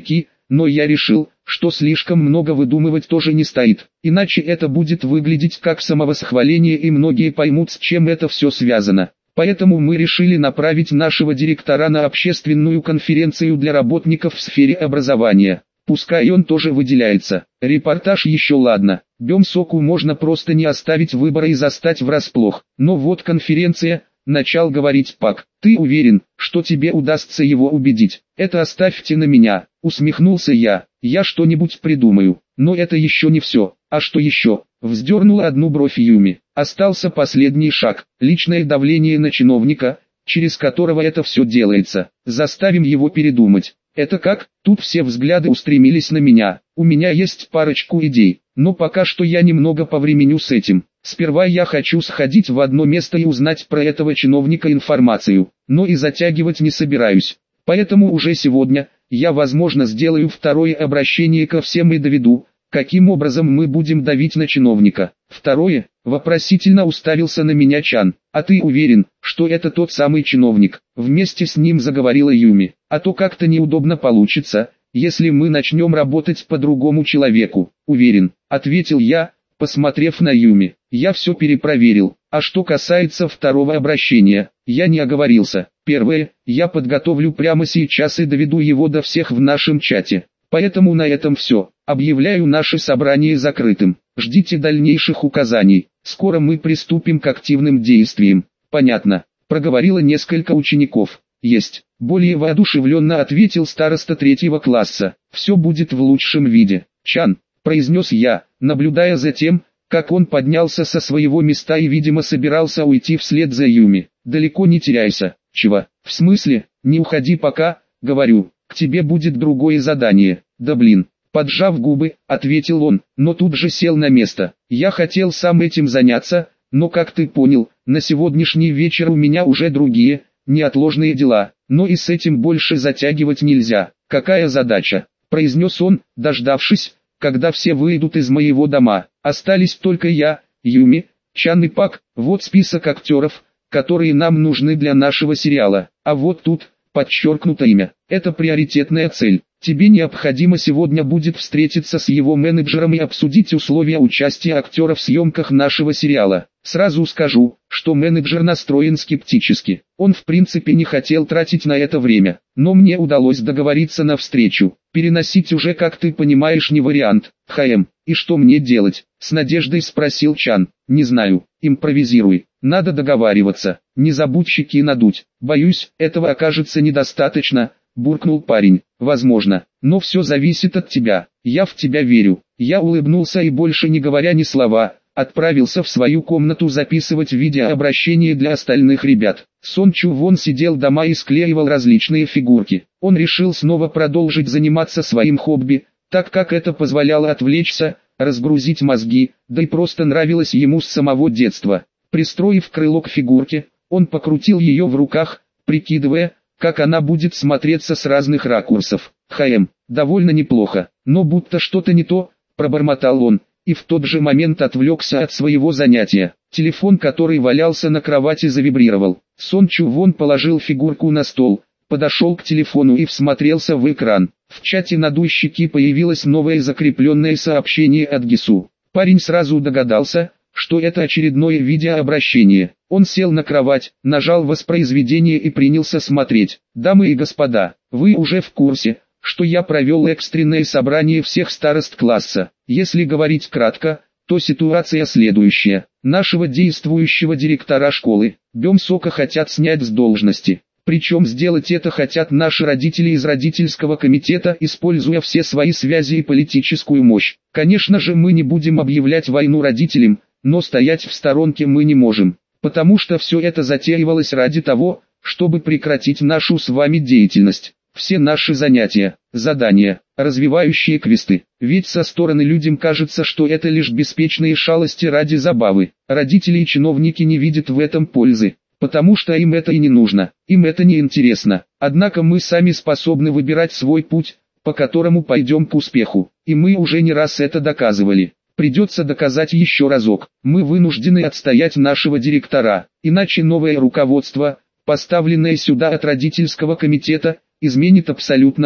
но я решил, что слишком много выдумывать тоже не стоит, иначе это будет выглядеть как самовосхваление и многие поймут, с чем это все связано. Поэтому мы решили направить нашего директора на общественную конференцию для работников в сфере образования. Пускай он тоже выделяется. Репортаж еще ладно, Бемсоку можно просто не оставить выбора и застать врасплох. Но вот конференция, начал говорить Пак. Ты уверен, что тебе удастся его убедить? Это оставьте на меня, усмехнулся я. Я что-нибудь придумаю. Но это еще не все. А что еще? Вздернула одну бровь Юми. Остался последний шаг, личное давление на чиновника, через которого это все делается. Заставим его передумать. Это как? Тут все взгляды устремились на меня. У меня есть парочку идей, но пока что я немного повременю с этим. Сперва я хочу сходить в одно место и узнать про этого чиновника информацию, но и затягивать не собираюсь. Поэтому уже сегодня, я возможно сделаю второе обращение ко всем и доведу, каким образом мы будем давить на чиновника. Второе, вопросительно уставился на меня Чан. А ты уверен, что это тот самый чиновник? Вместе с ним заговорила Юми. А то как-то неудобно получится, если мы начнем работать по другому человеку. Уверен, ответил я, посмотрев на Юми. Я все перепроверил. А что касается второго обращения, я не оговорился. Первое, я подготовлю прямо сейчас и доведу его до всех в нашем чате. Поэтому на этом все. Объявляю наше собрание закрытым. Ждите дальнейших указаний. Скоро мы приступим к активным действиям. Понятно. Проговорило несколько учеников. Есть. Более воодушевленно ответил староста 3-го класса. Все будет в лучшем виде. Чан, произнес я, наблюдая за тем, как он поднялся со своего места и, видимо, собирался уйти вслед за Юми. Далеко не теряйся. Чего? В смысле? Не уходи пока, говорю. К тебе будет другое задание. Да блин. Поджав губы, ответил он, но тут же сел на место. Я хотел сам этим заняться, но как ты понял, на сегодняшний вечер у меня уже другие, неотложные дела. Но и с этим больше затягивать нельзя. Какая задача? Произнес он, дождавшись, когда все выйдут из моего дома. Остались только я, Юми, Чан и Пак. Вот список актеров, которые нам нужны для нашего сериала. А вот тут подчеркнуто имя. Это приоритетная цель. Тебе необходимо сегодня будет встретиться с его менеджером и обсудить условия участия актера в съемках нашего сериала. Сразу скажу, что менеджер настроен скептически. Он в принципе не хотел тратить на это время, но мне удалось договориться на встречу. Переносить уже, как ты понимаешь, не вариант. И что мне делать? С надеждой спросил Чан. Не знаю, импровизируй. Надо договариваться. Не забудь щеки надуть. Боюсь, этого окажется недостаточно, буркнул парень. Возможно, но все зависит от тебя. Я в тебя верю. Я улыбнулся и, больше не говоря ни слова, отправился в свою комнату записывать видеообращение для остальных ребят. Сон Чу Вон сидел дома и склеивал различные фигурки. Он решил снова продолжить заниматься своим хобби, так как это позволяло отвлечься, разгрузить мозги, да и просто нравилось ему с самого детства. Пристроив крыло к фигурке, он покрутил ее в руках, прикидывая, как она будет смотреться с разных ракурсов. Довольно неплохо, но будто что-то не то, пробормотал он, и в тот же момент отвлекся от своего занятия. Телефон, который валялся на кровати, завибрировал. Сон Чу Вон положил фигурку на стол, подошел к телефону и всмотрелся в экран. В чате «Надуй щеки» появилось новое закрепленное сообщение от Гису. Парень сразу догадался, что это очередное видеообращение. Он сел на кровать, нажал воспроизведение и принялся смотреть. Дамы и господа, вы уже в курсе, что я провел экстренное собрание всех старост класса. Если говорить кратко, то ситуация следующая. Нашего действующего директора школы, Бемсока, хотят снять с должности. Причем сделать это хотят наши родители из родительского комитета, используя все свои связи и политическую мощь. Конечно же, мы не будем объявлять войну родителям, но стоять в сторонке мы не можем, потому что все это затеивалось ради того, чтобы прекратить нашу с вами деятельность. Все наши занятия, задания, развивающие квесты. Ведь со стороны людям кажется, что это лишь беспечные шалости ради забавы. Родители и чиновники не видят в этом пользы, потому что им это и не нужно, им это не интересно. Однако мы сами способны выбирать свой путь, по которому пойдем к успеху, и мы уже не раз это доказывали. Придется доказать еще разок. Мы вынуждены отстоять нашего директора, иначе новое руководство, поставленное сюда от родительского комитета, изменит абсолютно все.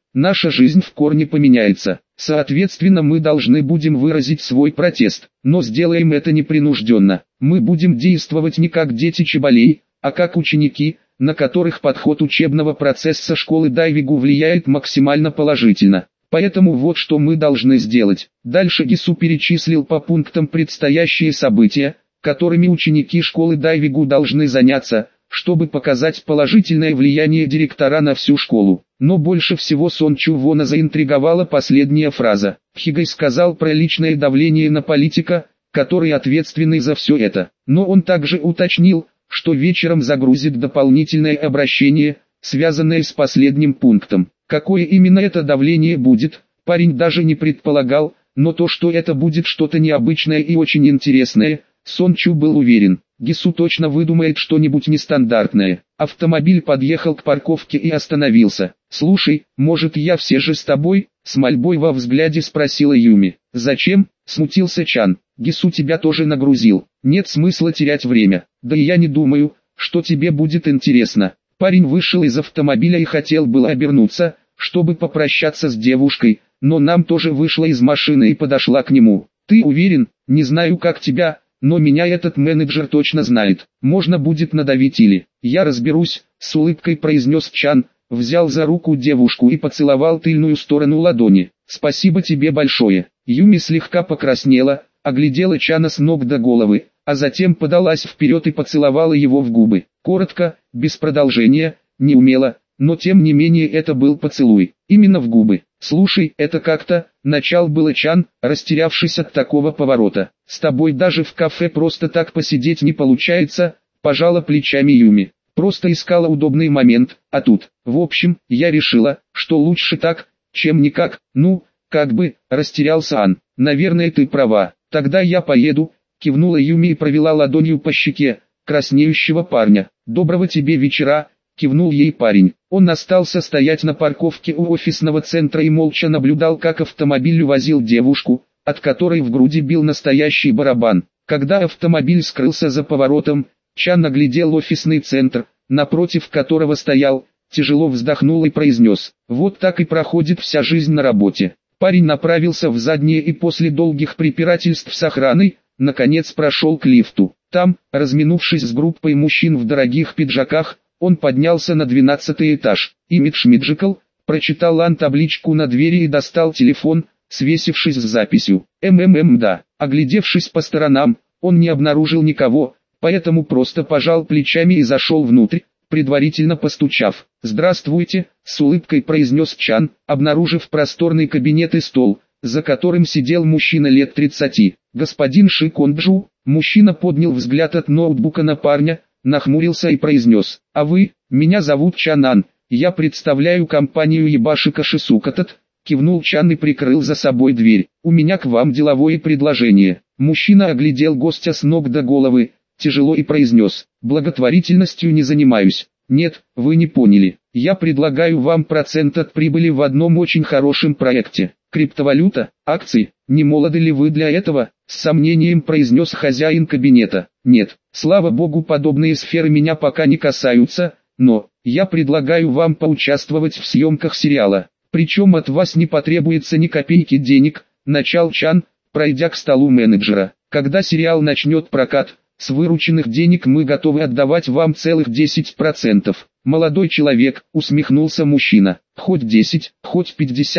наша жизнь в корне поменяется. Соответственно, мы должны будем выразить свой протест, но сделаем это непринужденно. Мы будем действовать не как дети Чеболей, а как ученики, на которых подход учебного процесса школы дайвингу влияет максимально положительно. Поэтому вот что мы должны сделать. Дальше Гису перечислил по пунктам предстоящие события, которыми ученики школы дайвингу должны заняться, чтобы показать положительное влияние директора на всю школу. Но больше всего Сон Чу Вона заинтриговала последняя фраза. Хигай сказал про личное давление на политика, который ответственный за все это. Но он также уточнил, что вечером загрузит дополнительное обращение, связанное с последним пунктом. Какое именно это давление будет, парень даже не предполагал, но то, что это будет что-то необычное и очень интересное, Сон Чу был уверен. Гису точно выдумает что-нибудь нестандартное. Автомобиль подъехал к парковке и остановился. «Слушай, может я все же с тобой?» — с мольбой во взгляде спросила Юми. «Зачем?» — смутился Чан. «Гису тебя тоже нагрузил. Нет смысла терять время. Да и я не думаю, что тебе будет интересно». Парень вышел из автомобиля и хотел было обернуться, чтобы попрощаться с девушкой, но нам тоже вышла из машины и подошла к нему. «Ты уверен? Не знаю как тебя, но меня этот менеджер точно знает. Можно будет надавить или...» «Я разберусь», — с улыбкой произнес Чан, взял за руку девушку и поцеловал тыльную сторону ладони. «Спасибо тебе большое». Юми слегка покраснела, оглядела Чана с ног до головы, а затем подалась вперед и поцеловала его в губы. Коротко, без продолжения, неумело, но тем не менее это был поцелуй. Именно в губы. «Слушай, это как-то...» — начал было Чан, растерявшись от такого поворота. «С тобой даже в кафе просто так посидеть не получается», — пожала плечами Юми. «Просто искала удобный момент, а тут... В общем, я решила, что лучше так, чем никак. Ну, как бы...» — растерялся Ан. «Наверное, ты права. Тогда я поеду», — кивнула Юми и провела ладонью по щеке краснеющего парня. «Доброго тебе вечера», — кивнул ей парень. Он остался стоять на парковке у офисного центра и молча наблюдал, как автомобиль увозил девушку, от которой в груди бил настоящий барабан. Когда автомобиль скрылся за поворотом, Чан оглядел офисный центр, напротив которого стоял, тяжело вздохнул и произнес: «Вот так и проходит вся жизнь на работе». Парень направился в заднее и после долгих препирательств с охраной, наконец прошел к лифту. Там, разминувшись с группой мужчин в дорогих пиджаках, он поднялся на 12-й этаж. «Имидж Миджикл», прочитал Ан табличку на двери и достал телефон, свесившись с записью. Да. Оглядевшись по сторонам, он не обнаружил никого, поэтому просто пожал плечами и зашел внутрь, предварительно постучав. «Здравствуйте», — с улыбкой произнес Чан, обнаружив просторный кабинет и стол, за которым сидел мужчина лет 30. «Господин Ши Конджу», мужчина поднял взгляд от ноутбука на парня, нахмурился и произнес: «А вы, меня зовут Чанан, я представляю компанию Ебашика Шисукатат», кивнул Чан и прикрыл за собой дверь. «У меня к вам деловое предложение». Мужчина оглядел гостя с ног до головы, тяжело и произнес: «Благотворительностью не занимаюсь». «Нет, вы не поняли. Я предлагаю вам процент от прибыли в одном очень хорошем проекте. Криптовалюта, акции. Не молоды ли вы для этого?» С сомнением произнес хозяин кабинета. «Нет, слава богу, подобные сферы меня пока не касаются, но я предлагаю вам поучаствовать в съемках сериала. Причем от вас не потребуется ни копейки денег», начал Чан, пройдя к столу менеджера. «Когда сериал начнет прокат, с вырученных денег мы готовы отдавать вам целых 10%. «Молодой человек», усмехнулся мужчина, «хоть 10, хоть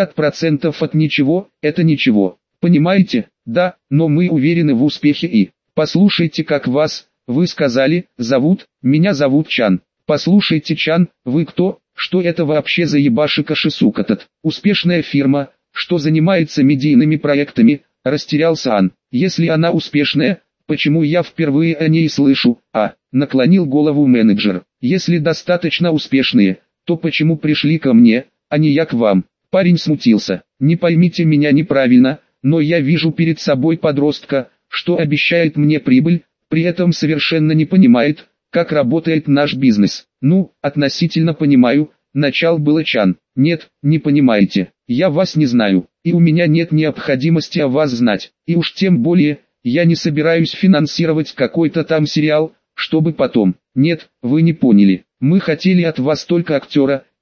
50% от ничего, это ничего. Понимаете? Да, но мы уверены в успехе и... Послушайте, как вас, вы сказали, зовут? Меня зовут Чан. Послушайте, Чан, вы кто? Что это вообще за Ебашика Шисукатат? Успешная фирма, что занимается медийными проектами?» Растерялся Ан. «Если она успешная, почему я впервые о ней слышу?» Наклонил голову менеджер. «Если достаточно успешные, то почему пришли ко мне, а не я к вам?» Парень смутился. «Не поймите меня неправильно, но я вижу перед собой подростка, что обещает мне прибыль, при этом совершенно не понимает, как работает наш бизнес». «Ну, относительно понимаю», начал было Чан. «Нет, не понимаете. Я вас не знаю, и у меня нет необходимости о вас знать, и уж тем более, я не собираюсь финансировать какой-то там сериал, чтобы потом... Нет, вы не поняли. Мы хотели от вас только актера»,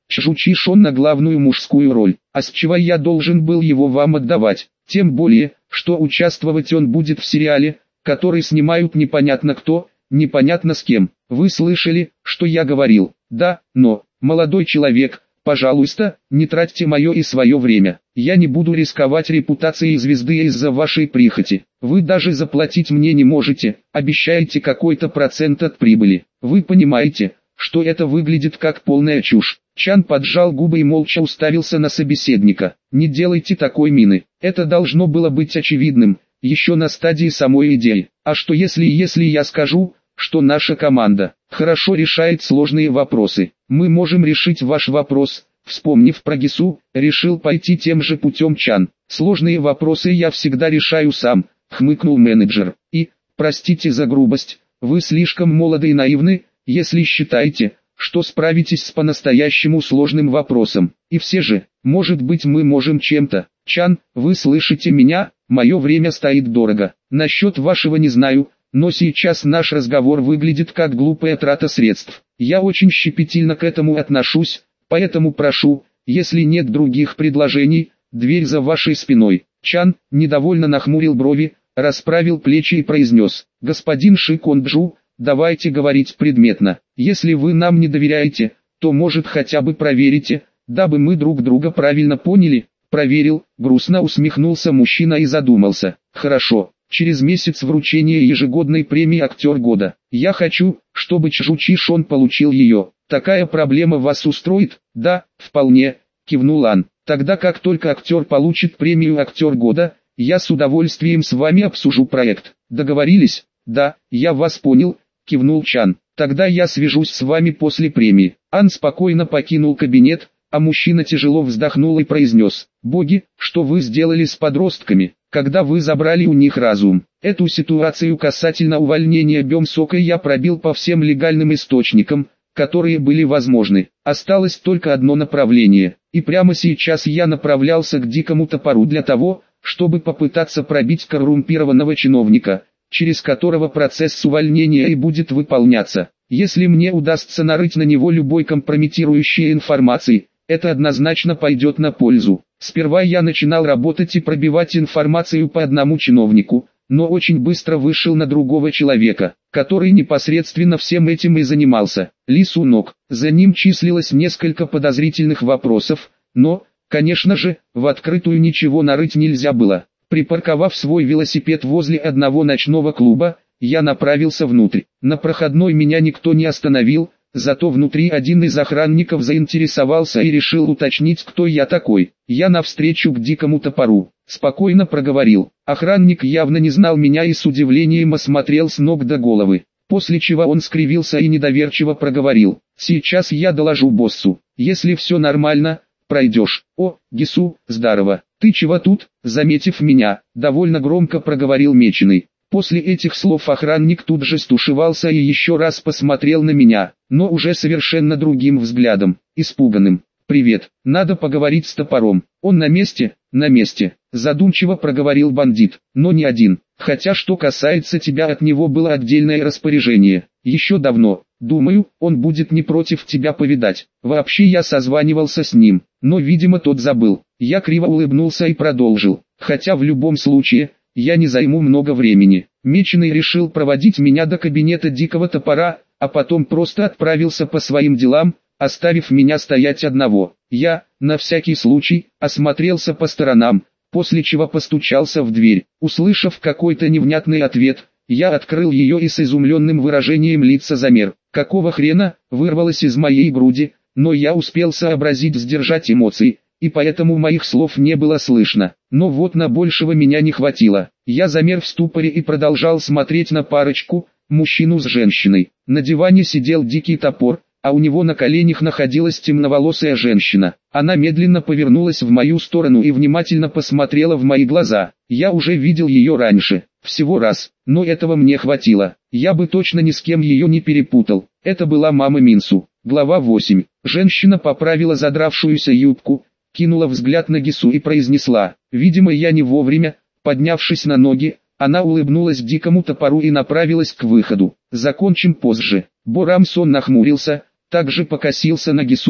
Чжучи Шон на главную мужскую роль. А с чего я должен был его вам отдавать? Тем более, что участвовать он будет в сериале, который снимают непонятно кто, непонятно с кем. Вы слышали, что я говорил? Да, но, молодой человек, пожалуйста, не тратьте мое и свое время. Я не буду рисковать репутацией звезды из-за вашей прихоти. Вы даже заплатить мне не можете, обещаете какой-то процент от прибыли. Вы понимаете, что это выглядит как полная чушь. Чан поджал губы и молча уставился на собеседника. Не делайте такой мины. Это должно было быть очевидным, еще на стадии самой идеи. А что если я скажу, что наша команда хорошо решает сложные вопросы? Мы можем решить ваш вопрос. Вспомнив про Гису, решил пойти тем же путем Чан. Сложные вопросы я всегда решаю сам, хмыкнул менеджер. И, простите за грубость, вы слишком молоды и наивны, если считаете, что справитесь с по-настоящему сложным вопросом. И все же, может быть мы можем чем-то. Чан, вы слышите меня? Мое время стоит дорого. Насчет вашего не знаю, но сейчас наш разговор выглядит как глупая трата средств. Я очень щепетильно к этому отношусь, поэтому прошу, если нет других предложений, дверь за вашей спиной. Чан недовольно нахмурил брови, расправил плечи и произнес: господин Ши Конджу, давайте говорить предметно. Если вы нам не доверяете, то может хотя бы проверите, дабы мы друг друга правильно поняли. Проверил, грустно усмехнулся мужчина и задумался. Хорошо, через месяц вручение ежегодной премии «Актер года». Я хочу, чтобы Чжучи Шон получил ее. Такая проблема вас устроит? Да, вполне, кивнул Ан. Тогда как только актер получит премию «Актер года», я с удовольствием с вами обсужу проект. Договорились? Да, я вас понял, кивнул Чан. Тогда я свяжусь с вами после премии. Ан спокойно покинул кабинет, а мужчина тяжело вздохнул и произнес: боги, что вы сделали с подростками, когда вы забрали у них разум? Эту ситуацию касательно увольнения Бёмсока я пробил по всем легальным источникам, которые были возможны. Осталось только одно направление, и прямо сейчас я направлялся к Дикому Топору для того, чтобы попытаться пробить коррумпированного чиновника, через которого процесс увольнения и будет выполняться. Если мне удастся нарыть на него любой компрометирующей информации, это однозначно пойдет на пользу. Сперва я начинал работать и пробивать информацию по одному чиновнику, но очень быстро вышел на другого человека, который непосредственно всем этим и занимался. Ли Сунок. За ним числилось несколько подозрительных вопросов, но, конечно же, в открытую ничего нарыть нельзя было. Припарковав свой велосипед возле одного ночного клуба, я направился внутрь. На проходной меня никто не остановил, зато внутри один из охранников заинтересовался и решил уточнить, кто я такой. Я навстречу к Дикому Топору, спокойно проговорил. Охранник явно не знал меня и с удивлением осмотрел с ног до головы, после чего он скривился и недоверчиво проговорил: сейчас я доложу боссу, если все нормально, пройдешь. О, Гису, здорово, ты чего тут? Заметив меня, довольно громко проговорил Меченый. После этих слов охранник тут же стушевался и еще раз посмотрел на меня, но уже совершенно другим взглядом, испуганным. «Привет, надо поговорить с Топором. Он на месте?» «На месте», задумчиво проговорил бандит, но не один. Хотя что касается тебя, от него было отдельное распоряжение. Еще давно. Думаю, он будет не против тебя повидать. Вообще я созванивался с ним, но видимо тот забыл. Я криво улыбнулся и продолжил. Хотя в любом случае, я не займу много времени. Меченый решил проводить меня до кабинета Дикого Топора, а потом просто отправился по своим делам, оставив меня стоять одного. Я, на всякий случай, осмотрелся по сторонам, после чего постучался в дверь. Услышав какой-то невнятный ответ, я открыл ее и с изумленным выражением лица замер. Какого хрена, вырвалось из моей груди, но я успел сообразить сдержать эмоции, и поэтому моих слов не было слышно. Но вот на большего меня не хватило. Я замер в ступоре и продолжал смотреть на парочку, мужчину с женщиной. На диване сидел Дикий Топор, а у него на коленях находилась темноволосая женщина. Она медленно повернулась в мою сторону и внимательно посмотрела в мои глаза. Я уже видел ее раньше, всего раз, но этого мне хватило. Я бы точно ни с кем ее не перепутал. Это была мама Минсу. Глава 8. Женщина поправила задравшуюся юбку, кинула взгляд на Гису и произнесла: «Видимо, я не вовремя». Поднявшись на ноги, она улыбнулась Дикому Топору и направилась к выходу. «Закончим позже». Борамсон нахмурился, также покосился на Гису,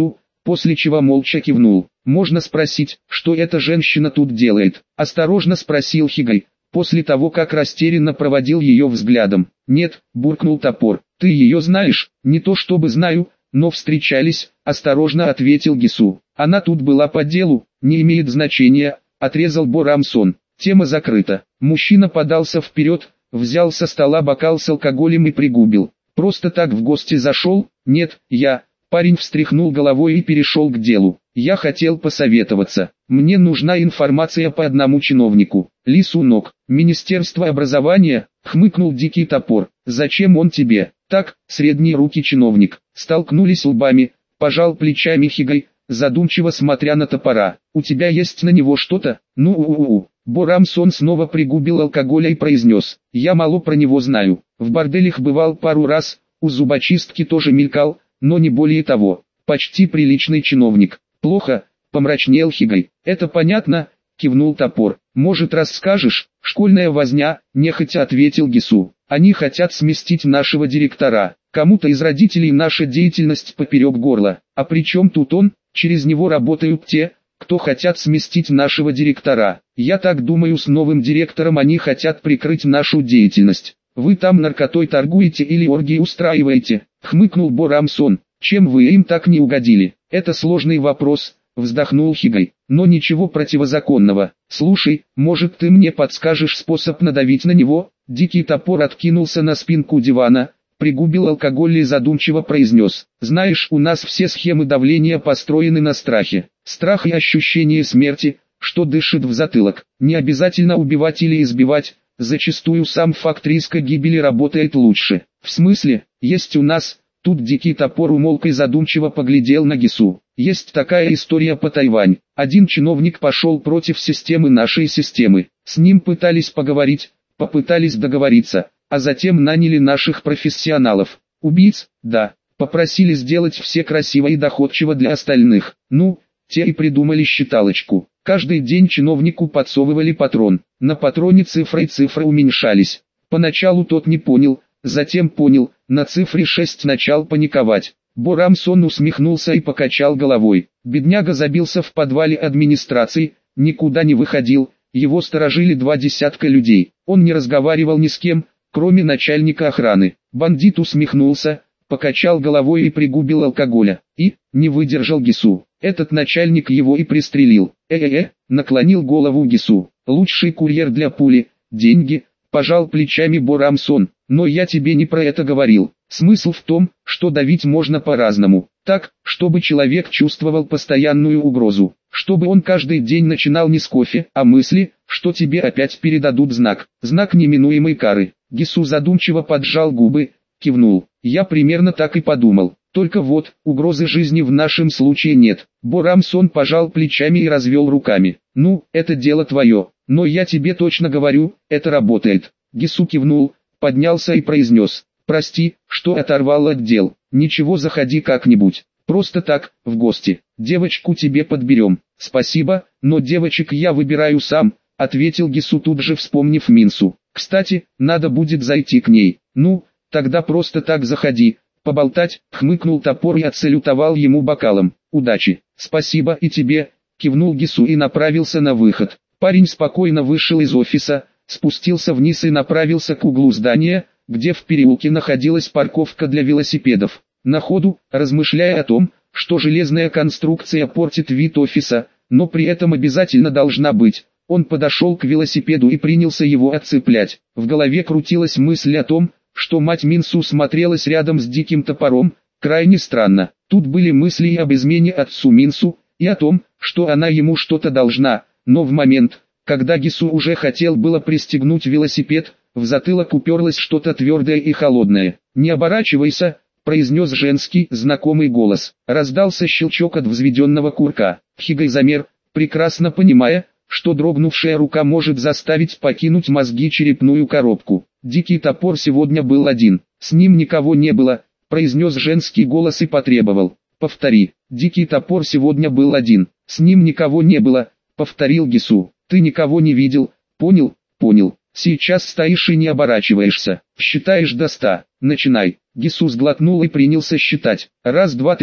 после чего молча кивнул. «Можно спросить, что эта женщина тут делает?» – осторожно спросил Хигай, после того как растерянно проводил ее взглядом. «Нет», – буркнул Топор, – «ты ее знаешь?» «Не то чтобы знаю, но встречались», – осторожно ответил Гису. «Она тут была по делу, не имеет значения», – отрезал Борамсон. «Тема закрыта». Мужчина подался вперед, взял со стола бокал с алкоголем и пригубил. «Просто так в гости зашел?» «Нет, я...» Парень встряхнул головой и перешел к делу. «Я хотел посоветоваться. Мне нужна информация по одному чиновнику. Лисунок, Министерство образования», — хмыкнул Дикий Топор. «Зачем он тебе?» «Так, средние руки чиновник». Столкнулись лбами, пожал плечами Хигай, задумчиво смотря на Топора. «У тебя есть на него что-то?» «Ну-у-у-у». Борамсон снова пригубил алкоголя и произнес. «Я мало про него знаю. В борделях бывал пару раз, у зубочистки тоже мелькал, но не более того. Почти приличный чиновник». «Плохо», — помрачнел Хигай. «Это понятно», — кивнул Топор. «Может, расскажешь?» «Школьная возня», — нехотя ответил Гису. «Они хотят сместить нашего директора. Кому-то из родителей наша деятельность поперек горла. А при чем тут он? Через него работают те, кто хотят сместить нашего директора. Я так думаю, с новым директором они хотят прикрыть нашу деятельность. Вы там наркотой торгуете или оргии устраиваете?» — хмыкнул Борамсон. «Чем вы им так не угодили?» «Это сложный вопрос», — вздохнул Хигай. «Но ничего противозаконного. Слушай, может, ты мне подскажешь способ надавить на него?» Дикий Топор откинулся на спинку дивана, пригубил алкоголь и задумчиво произнес. «Знаешь, у нас все схемы давления построены на страхе. Страх и ощущение смерти, что дышит в затылок. Не обязательно убивать или избивать, зачастую сам факт риска гибели работает лучше. В смысле, есть у нас...» Тут Дикий Топор умолк и задумчиво поглядел на Гису. «Есть такая история по Тайвань. Один чиновник пошел против системы нашей системы. С ним пытались поговорить, попытались договориться, а затем наняли наших профессионалов. Убийц, да, попросили сделать все красиво и доходчиво для остальных. Ну, те и придумали считалочку. Каждый день чиновнику подсовывали патрон. На патроне цифры уменьшались. Поначалу тот не понял, затем понял, на цифре 6 начал паниковать. Борамсон усмехнулся и покачал головой. Бедняга забился в подвале администрации, никуда не выходил, его сторожили 20 людей. Он не разговаривал ни с кем, кроме начальника охраны. Бандит усмехнулся, покачал головой и пригубил алкоголя. И, не выдержал Гису. Этот начальник его и пристрелил. Наклонил голову Гису. Лучший курьер для пули, деньги, пожал плечами Борамсон. Но я тебе не про это говорил. Смысл в том, что давить можно по-разному. Так, чтобы человек чувствовал постоянную угрозу. Чтобы он каждый день начинал не с кофе, а мысли, что тебе опять передадут знак. Знак неминуемой кары. Гису задумчиво поджал губы, кивнул. Я примерно так и подумал. Только вот, угрозы жизни в нашем случае нет. Борамсон пожал плечами и развел руками. Ну, это дело твое. Но я тебе точно говорю, это работает. Гису кивнул, поднялся и произнес. Прости, что оторвал от дел. Ничего, заходи как-нибудь. Просто так, в гости. Девочку тебе подберем. Спасибо, но девочек я выбираю сам, ответил Гису, тут же вспомнив Минсу. Кстати, надо будет зайти к ней. Ну, тогда просто так заходи. Поболтать, хмыкнул Топор и отсалютовал ему бокалом. Удачи. Спасибо и тебе, кивнул Гису и направился на выход. Парень спокойно вышел из офиса, спустился вниз и направился к углу здания, где в переулке находилась парковка для велосипедов. На ходу, размышляя о том, что железная конструкция портит вид офиса, но при этом обязательно должна быть, он подошел к велосипеду и принялся его отцеплять. В голове крутилась мысль о том, что мать Минсу смотрелась рядом с Диким Топором, крайне странно. Тут были мысли и об измене отцу Минсу, и о том, что она ему что-то должна, но в момент, когда Гису уже хотел было пристегнуть велосипед, в затылок уперлось что-то твердое и холодное. «Не оборачивайся», — произнес женский, знакомый голос. Раздался щелчок от взведенного курка. Хигай замер, прекрасно понимая, что дрогнувшая рука может заставить покинуть мозги черепную коробку. Дикий Топор сегодня был один. С ним никого не было, произнес женский голос и потребовал. Повтори. Дикий Топор сегодня был один. С ним никого не было, повторил Гису. Ты никого не видел, понял? Понял. Сейчас стоишь и не оборачиваешься. Считаешь до 100. Начинай. Гису сглотнул и принялся считать. Раз, два, три.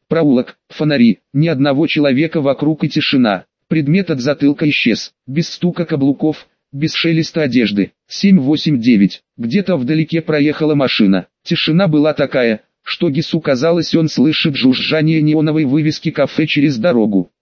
Проулок, фонари, ни одного человека вокруг и тишина. Предмет от затылка исчез, без стука каблуков, без шелеста одежды. 7-8-9. Где-то вдалеке проехала машина. Тишина была такая, что Гису казалось, он слышит жужжание неоновой вывески кафе через дорогу.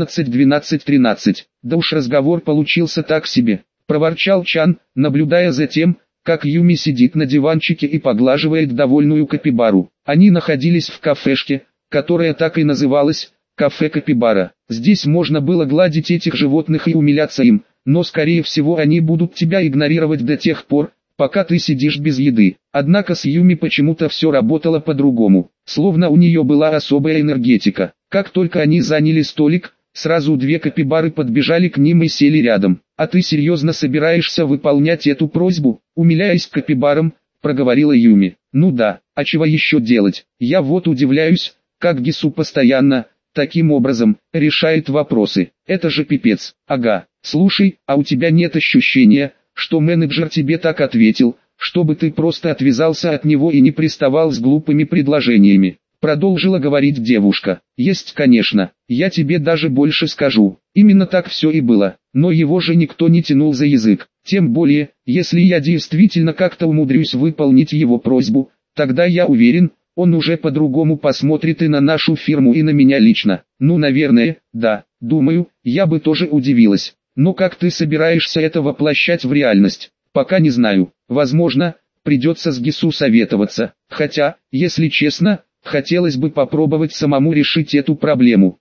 11-12-13. Да уж разговор получился так себе, проворчал Чан, наблюдая за тем, как Юми сидит на диванчике и поглаживает довольную капибару. Они находились в кафешке, которая так и называлась «Кафе Капибара». Здесь можно было гладить этих животных и умиляться им, но скорее всего они будут тебя игнорировать до тех пор, пока ты сидишь без еды. Однако с Юми почему-то все работало по-другому, словно у нее была особая энергетика. Как только они заняли столик, сразу две капибары подбежали к ним и сели рядом. «А ты серьезно собираешься выполнять эту просьбу?» Умиляясь капибарам, проговорила Юми. «Ну да, а чего еще делать? Я вот удивляюсь, как Гису постоянно, таким образом, решает вопросы. Это же пипец. Ага, слушай, а у тебя нет ощущения, что менеджер тебе так ответил, чтобы ты просто отвязался от него и не приставал с глупыми предложениями?» Продолжила говорить девушка. «Есть, конечно, я тебе даже больше скажу. Именно так все и было, но его же никто не тянул за язык. Тем более, если я действительно как-то умудрюсь выполнить его просьбу, тогда я уверен, он уже по-другому посмотрит и на нашу фирму, и на меня лично. Ну, наверное, да, думаю, я бы тоже удивилась. Но как ты собираешься это воплощать в реальность? Пока не знаю. Возможно, придется с Гису советоваться. Хотя, если честно, хотелось бы попробовать самому решить эту проблему.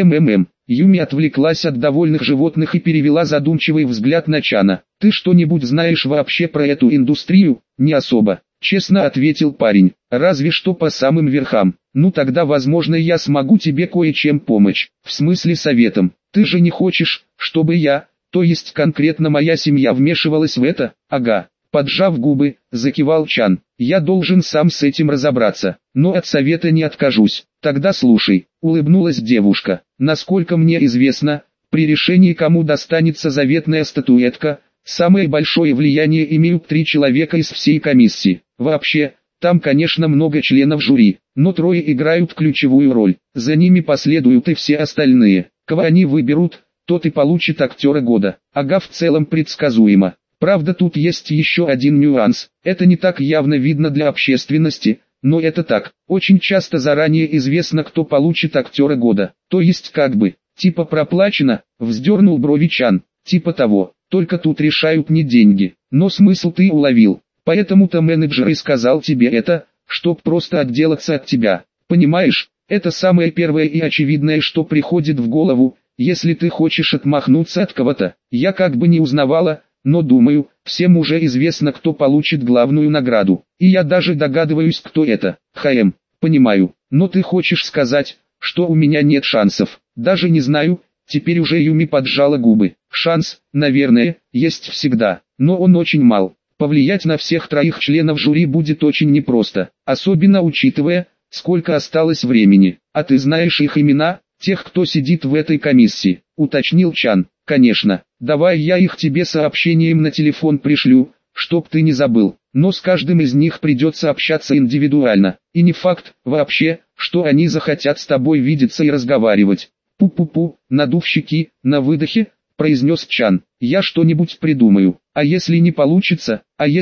Юми отвлеклась от довольных животных и перевела задумчивый взгляд на Чана. «Ты что-нибудь знаешь вообще про эту индустрию?» «Не особо», честно ответил парень. «Разве что по самым верхам. Ну тогда возможно я смогу тебе кое-чем помочь. В смысле советом. Ты же не хочешь, чтобы я, то есть конкретно моя семья, вмешивалась в это?» «Ага». Поджав губы, закивал Чан. «Я должен сам с этим разобраться, но от совета не откажусь». «Тогда слушай», улыбнулась девушка. «Насколько мне известно, при решении, кому достанется заветная статуэтка, самое большое влияние имеют 3 человека из всей комиссии. Вообще, там конечно много членов жюри, но 3 играют ключевую роль. За ними последуют и все остальные. Кого они выберут, тот и получит актера года. Ага, в целом предсказуемо. Правда, тут есть еще один нюанс. Это не так явно видно для общественности, но это так. Очень часто заранее известно, кто получит актера года. То есть как бы, типа проплачено, вздернул брови Чан. Типа того, только тут решают не деньги. Но смысл ты уловил. Поэтому-то менеджер и сказал тебе это, чтоб просто отделаться от тебя. Понимаешь, это самое первое и очевидное, что приходит в голову, если ты хочешь отмахнуться от кого-то. Я как бы не узнавала, но думаю, всем уже известно, кто получит главную награду. И я даже догадываюсь, кто это. Понимаю. Но ты хочешь сказать, что у меня нет шансов? Даже не знаю. Теперь уже Юми поджала губы. Шанс, наверное, есть всегда, но он очень мал. Повлиять на всех 3 членов жюри будет очень непросто, особенно учитывая, сколько осталось времени. А ты знаешь их имена, тех, кто сидит в этой комиссии, уточнил Чан. Конечно, давай я их тебе сообщением на телефон пришлю, чтоб ты не забыл. Но с каждым из них придется общаться индивидуально. И не факт, вообще, что они захотят с тобой видеться и разговаривать. Пу-пу-пу, надув щеки, на выдохе, произнес Чан. Я что-нибудь придумаю. А если не получится?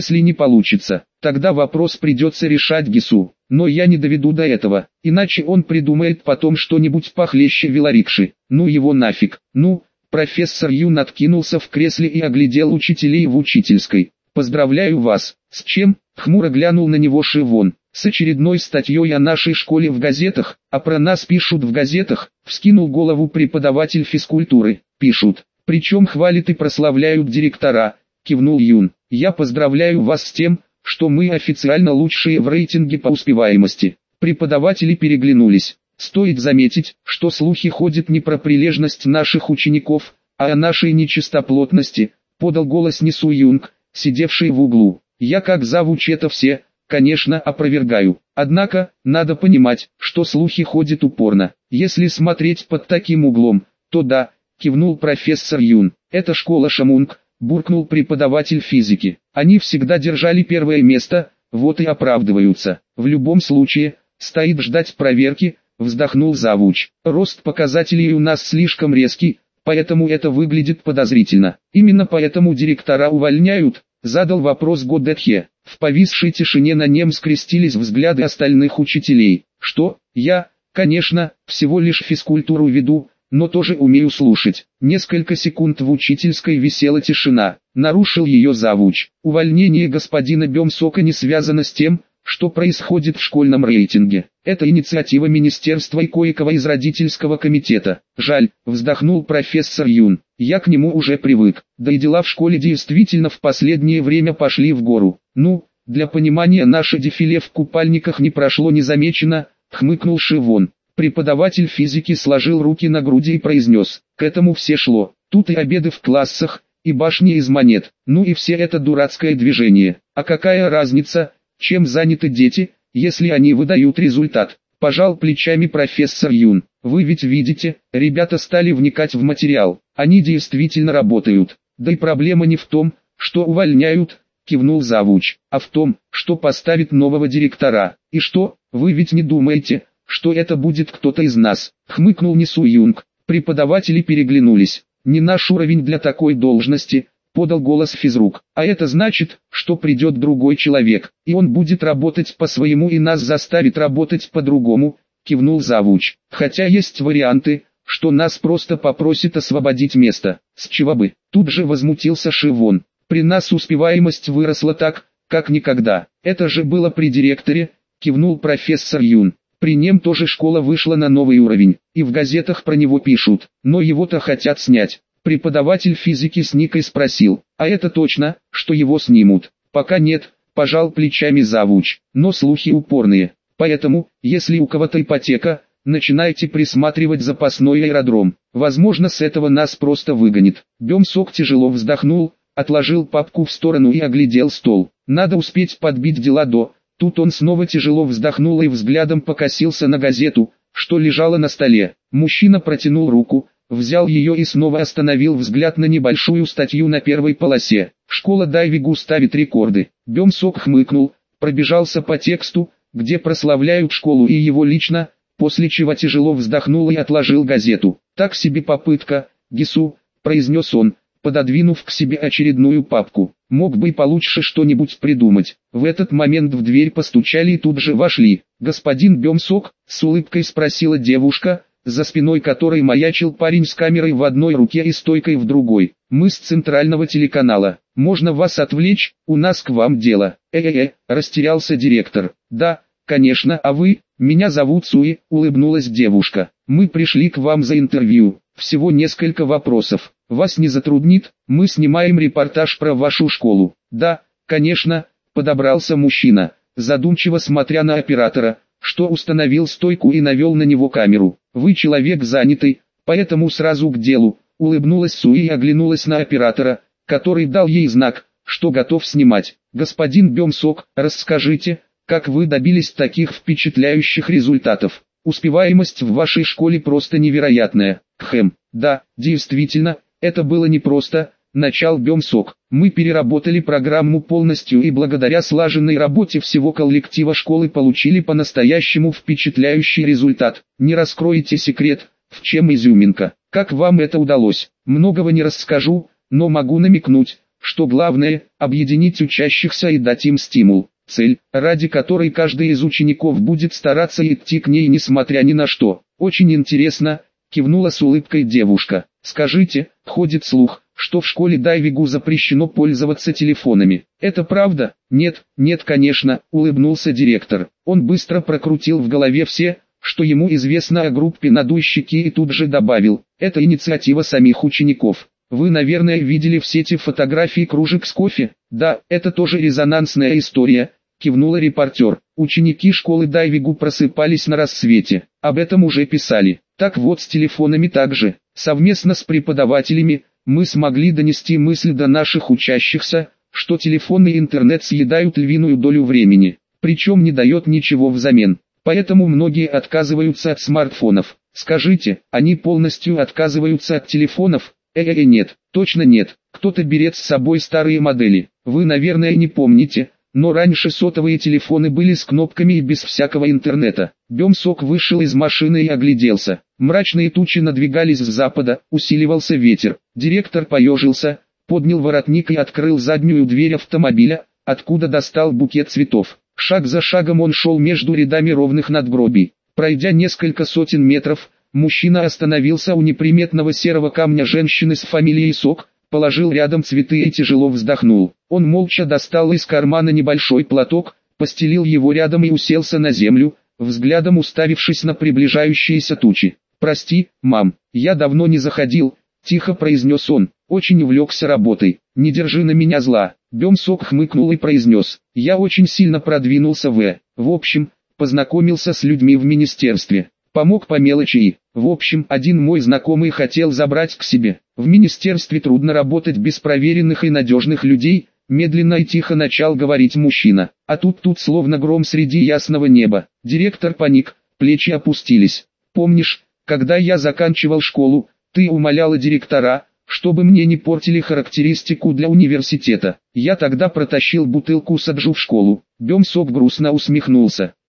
Тогда вопрос придется решать Гису. Но я не доведу до этого, иначе он придумает потом что-нибудь похлеще велорикши. Ну его нафиг. Ну, профессор Юн откинулся в кресле и оглядел учителей в учительской. «Поздравляю вас». «С чем?» — хмуро глянул на него Шивон. «С очередной статьей о нашей школе в газетах, а про нас пишут в газетах», — вскинул голову преподаватель физкультуры. «Пишут. Причем хвалят и прославляют директора», — кивнул Юн. «Я поздравляю вас с тем, что мы официально лучшие в рейтинге по успеваемости». Преподаватели переглянулись. Стоит заметить, что слухи ходят не про прилежность наших учеников, а о нашей нечистоплотности, подал голос Нису Юнг, сидевший в углу. Я как завуч это все, конечно, опровергаю. Однако, надо понимать, что слухи ходят упорно. Если смотреть под таким углом, то да, кивнул профессор Юн. Это школа Шамунг, буркнул преподаватель физики. Они всегда держали первое место, вот и оправдываются. В любом случае, стоит ждать проверки, вздохнул завуч. Рост показателей у нас слишком резкий, поэтому это выглядит подозрительно. Именно поэтому директора увольняют, задал вопрос Годетхе. В повисшей тишине на нем скрестились взгляды остальных учителей. Что, я, конечно, всего лишь физкультуру веду, но тоже умею слушать. Несколько секунд в учительской висела тишина. Нарушил ее завуч. Увольнение господина Бемсока не связано с тем, что происходит в школьном рейтинге. Это инициатива министерства и кое-кого из родительского комитета. Жаль, вздохнул профессор Юн. Я к нему уже привык. Да и дела в школе действительно в последнее время пошли в гору. Ну, для понимания, наше дефиле в купальниках не прошло незамеченно, хмыкнул Шивон. Преподаватель физики сложил руки на груди и произнес: к этому все шло. Тут и обеды в классах, и башни из монет, ну и все это дурацкое движение. А какая разница, чем заняты дети, если они выдают результат? Пожал плечами профессор Юн. Вы ведь видите, ребята стали вникать в материал. Они действительно работают. Да и проблема не в том, что увольняют, кивнул завуч, а в том, что поставит нового директора. И что, вы ведь не думаете, что это будет кто-то из нас? Хмыкнул Нису Юнг. Преподаватели переглянулись. Не наш уровень для такой должности, подал голос физрук. А это значит, что придет другой человек, и он будет работать по-своему и нас заставит работать по-другому, кивнул завуч. Хотя есть варианты, что нас просто попросит освободить место. С чего бы? Тут же возмутился Шивон. При нас успеваемость выросла так, как никогда. Это же было при директоре, кивнул профессор Юн. При нем тоже школа вышла на новый уровень, и в газетах про него пишут, но его-то хотят снять. Преподаватель физики с Никой спросил: а это точно, что его снимут? Пока нет, пожал плечами завуч, но слухи упорные. Поэтому, если у кого-то ипотека, начинайте присматривать запасной аэродром. Возможно, с этого нас просто выгонит. Бемсок тяжело вздохнул, отложил папку в сторону и оглядел стол. Надо успеть подбить дела до... Тут он снова тяжело вздохнул и взглядом покосился на газету, что лежала на столе. Мужчина протянул руку, взял ее и снова остановил взгляд на небольшую статью на первой полосе. Школа дайвингу ставит рекорды. Бемсок хмыкнул, пробежался по тексту, где прославляют школу и его лично, после чего тяжело вздохнул и отложил газету. Так себе попытка, Гису, произнес он, пододвинув к себе очередную папку. Мог бы и получше что-нибудь придумать. В этот момент в дверь постучали и тут же вошли. «Господин Бемсок?» — с улыбкой спросила девушка, за спиной которой маячил парень с камерой в одной руке и стойкой в другой. «Мы с центрального телеканала. Можно вас отвлечь? У нас к вам дело». Растерялся директор. «Да, конечно, а вы?» «Меня зовут Суи», — улыбнулась девушка. «Мы пришли к вам за интервью. Всего несколько вопросов. Вас не затруднит? Мы снимаем репортаж про вашу школу». «Да, конечно», — подобрался мужчина, задумчиво смотря на оператора, что установил стойку и навел на него камеру. «Вы человек занятый, поэтому сразу к делу», — улыбнулась Суи и оглянулась на оператора, который дал ей знак, что готов снимать. «Господин Бемсок, расскажите, как вы добились таких впечатляющих результатов? Успеваемость в вашей школе просто невероятная». «Да, действительно, это было непросто», — начал Бемсок. «Мы переработали программу полностью и благодаря слаженной работе всего коллектива школы получили по-настоящему впечатляющий результат. Не раскроете секрет, в чем изюминка? Как вам это удалось? Многого не расскажу, но могу намекнуть, что главное — объединить учащихся и дать им стимул. Цель, ради которой каждый из учеников будет стараться идти к ней несмотря ни на что. Очень интересно», — кивнула с улыбкой девушка. «Скажите, ходит слух, что в школе дайвингу запрещено пользоваться телефонами. Это правда?» «Нет, конечно», — улыбнулся директор. Он быстро прокрутил в голове все, что ему известно о группе «Надуйщики» и тут же добавил: «Это инициатива самих учеников. Вы, наверное, видели в сети фотографии кружек с кофе?» «Да, это тоже резонансная история», — кивнула репортер. «Ученики школы дайвингу просыпались на рассвете. Об этом уже писали. Так вот, с телефонами также. Совместно с преподавателями мы смогли донести мысль до наших учащихся, что телефон и интернет съедают львиную долю времени, причем не дает ничего взамен. Поэтому многие отказываются от смартфонов. Скажите, они полностью отказываются от телефонов?» Нет, точно нет. Кто-то берет с собой старые модели. Вы, наверное, не помните, Но раньше сотовые телефоны были с кнопками и без всякого интернета. Бемсок вышел из машины и огляделся. Мрачные тучи надвигались с запада, усиливался ветер. Директор поежился, поднял воротник и открыл заднюю дверь автомобиля, откуда достал букет цветов. Шаг за шагом он шел между рядами ровных надгробий. Пройдя несколько сотен метров, мужчина остановился у неприметного серого камня женщины с фамилией Сок, положил рядом цветы и тяжело вздохнул. Он молча достал из кармана небольшой платок, постелил его рядом и уселся на землю, взглядом уставившись на приближающиеся тучи. «Прости, мам, я давно не заходил», — тихо произнес он, — «очень увлекся работой, не держи на меня зла». Бемсок хмыкнул и произнес: «Я очень сильно продвинулся в общем, познакомился с людьми в министерстве, помог по мелочи и, в общем, один мой знакомый хотел забрать к себе. В министерстве трудно работать без проверенных и надежных людей», медленно и тихо начал говорить мужчина. А тут словно гром среди ясного неба. Директор паник, плечи опустились. «Помнишь, когда я заканчивал школу, ты умоляла директора, чтобы мне не портили характеристику для университета. Я тогда протащил бутылку саджу в школу». Бемсок грустно усмехнулся.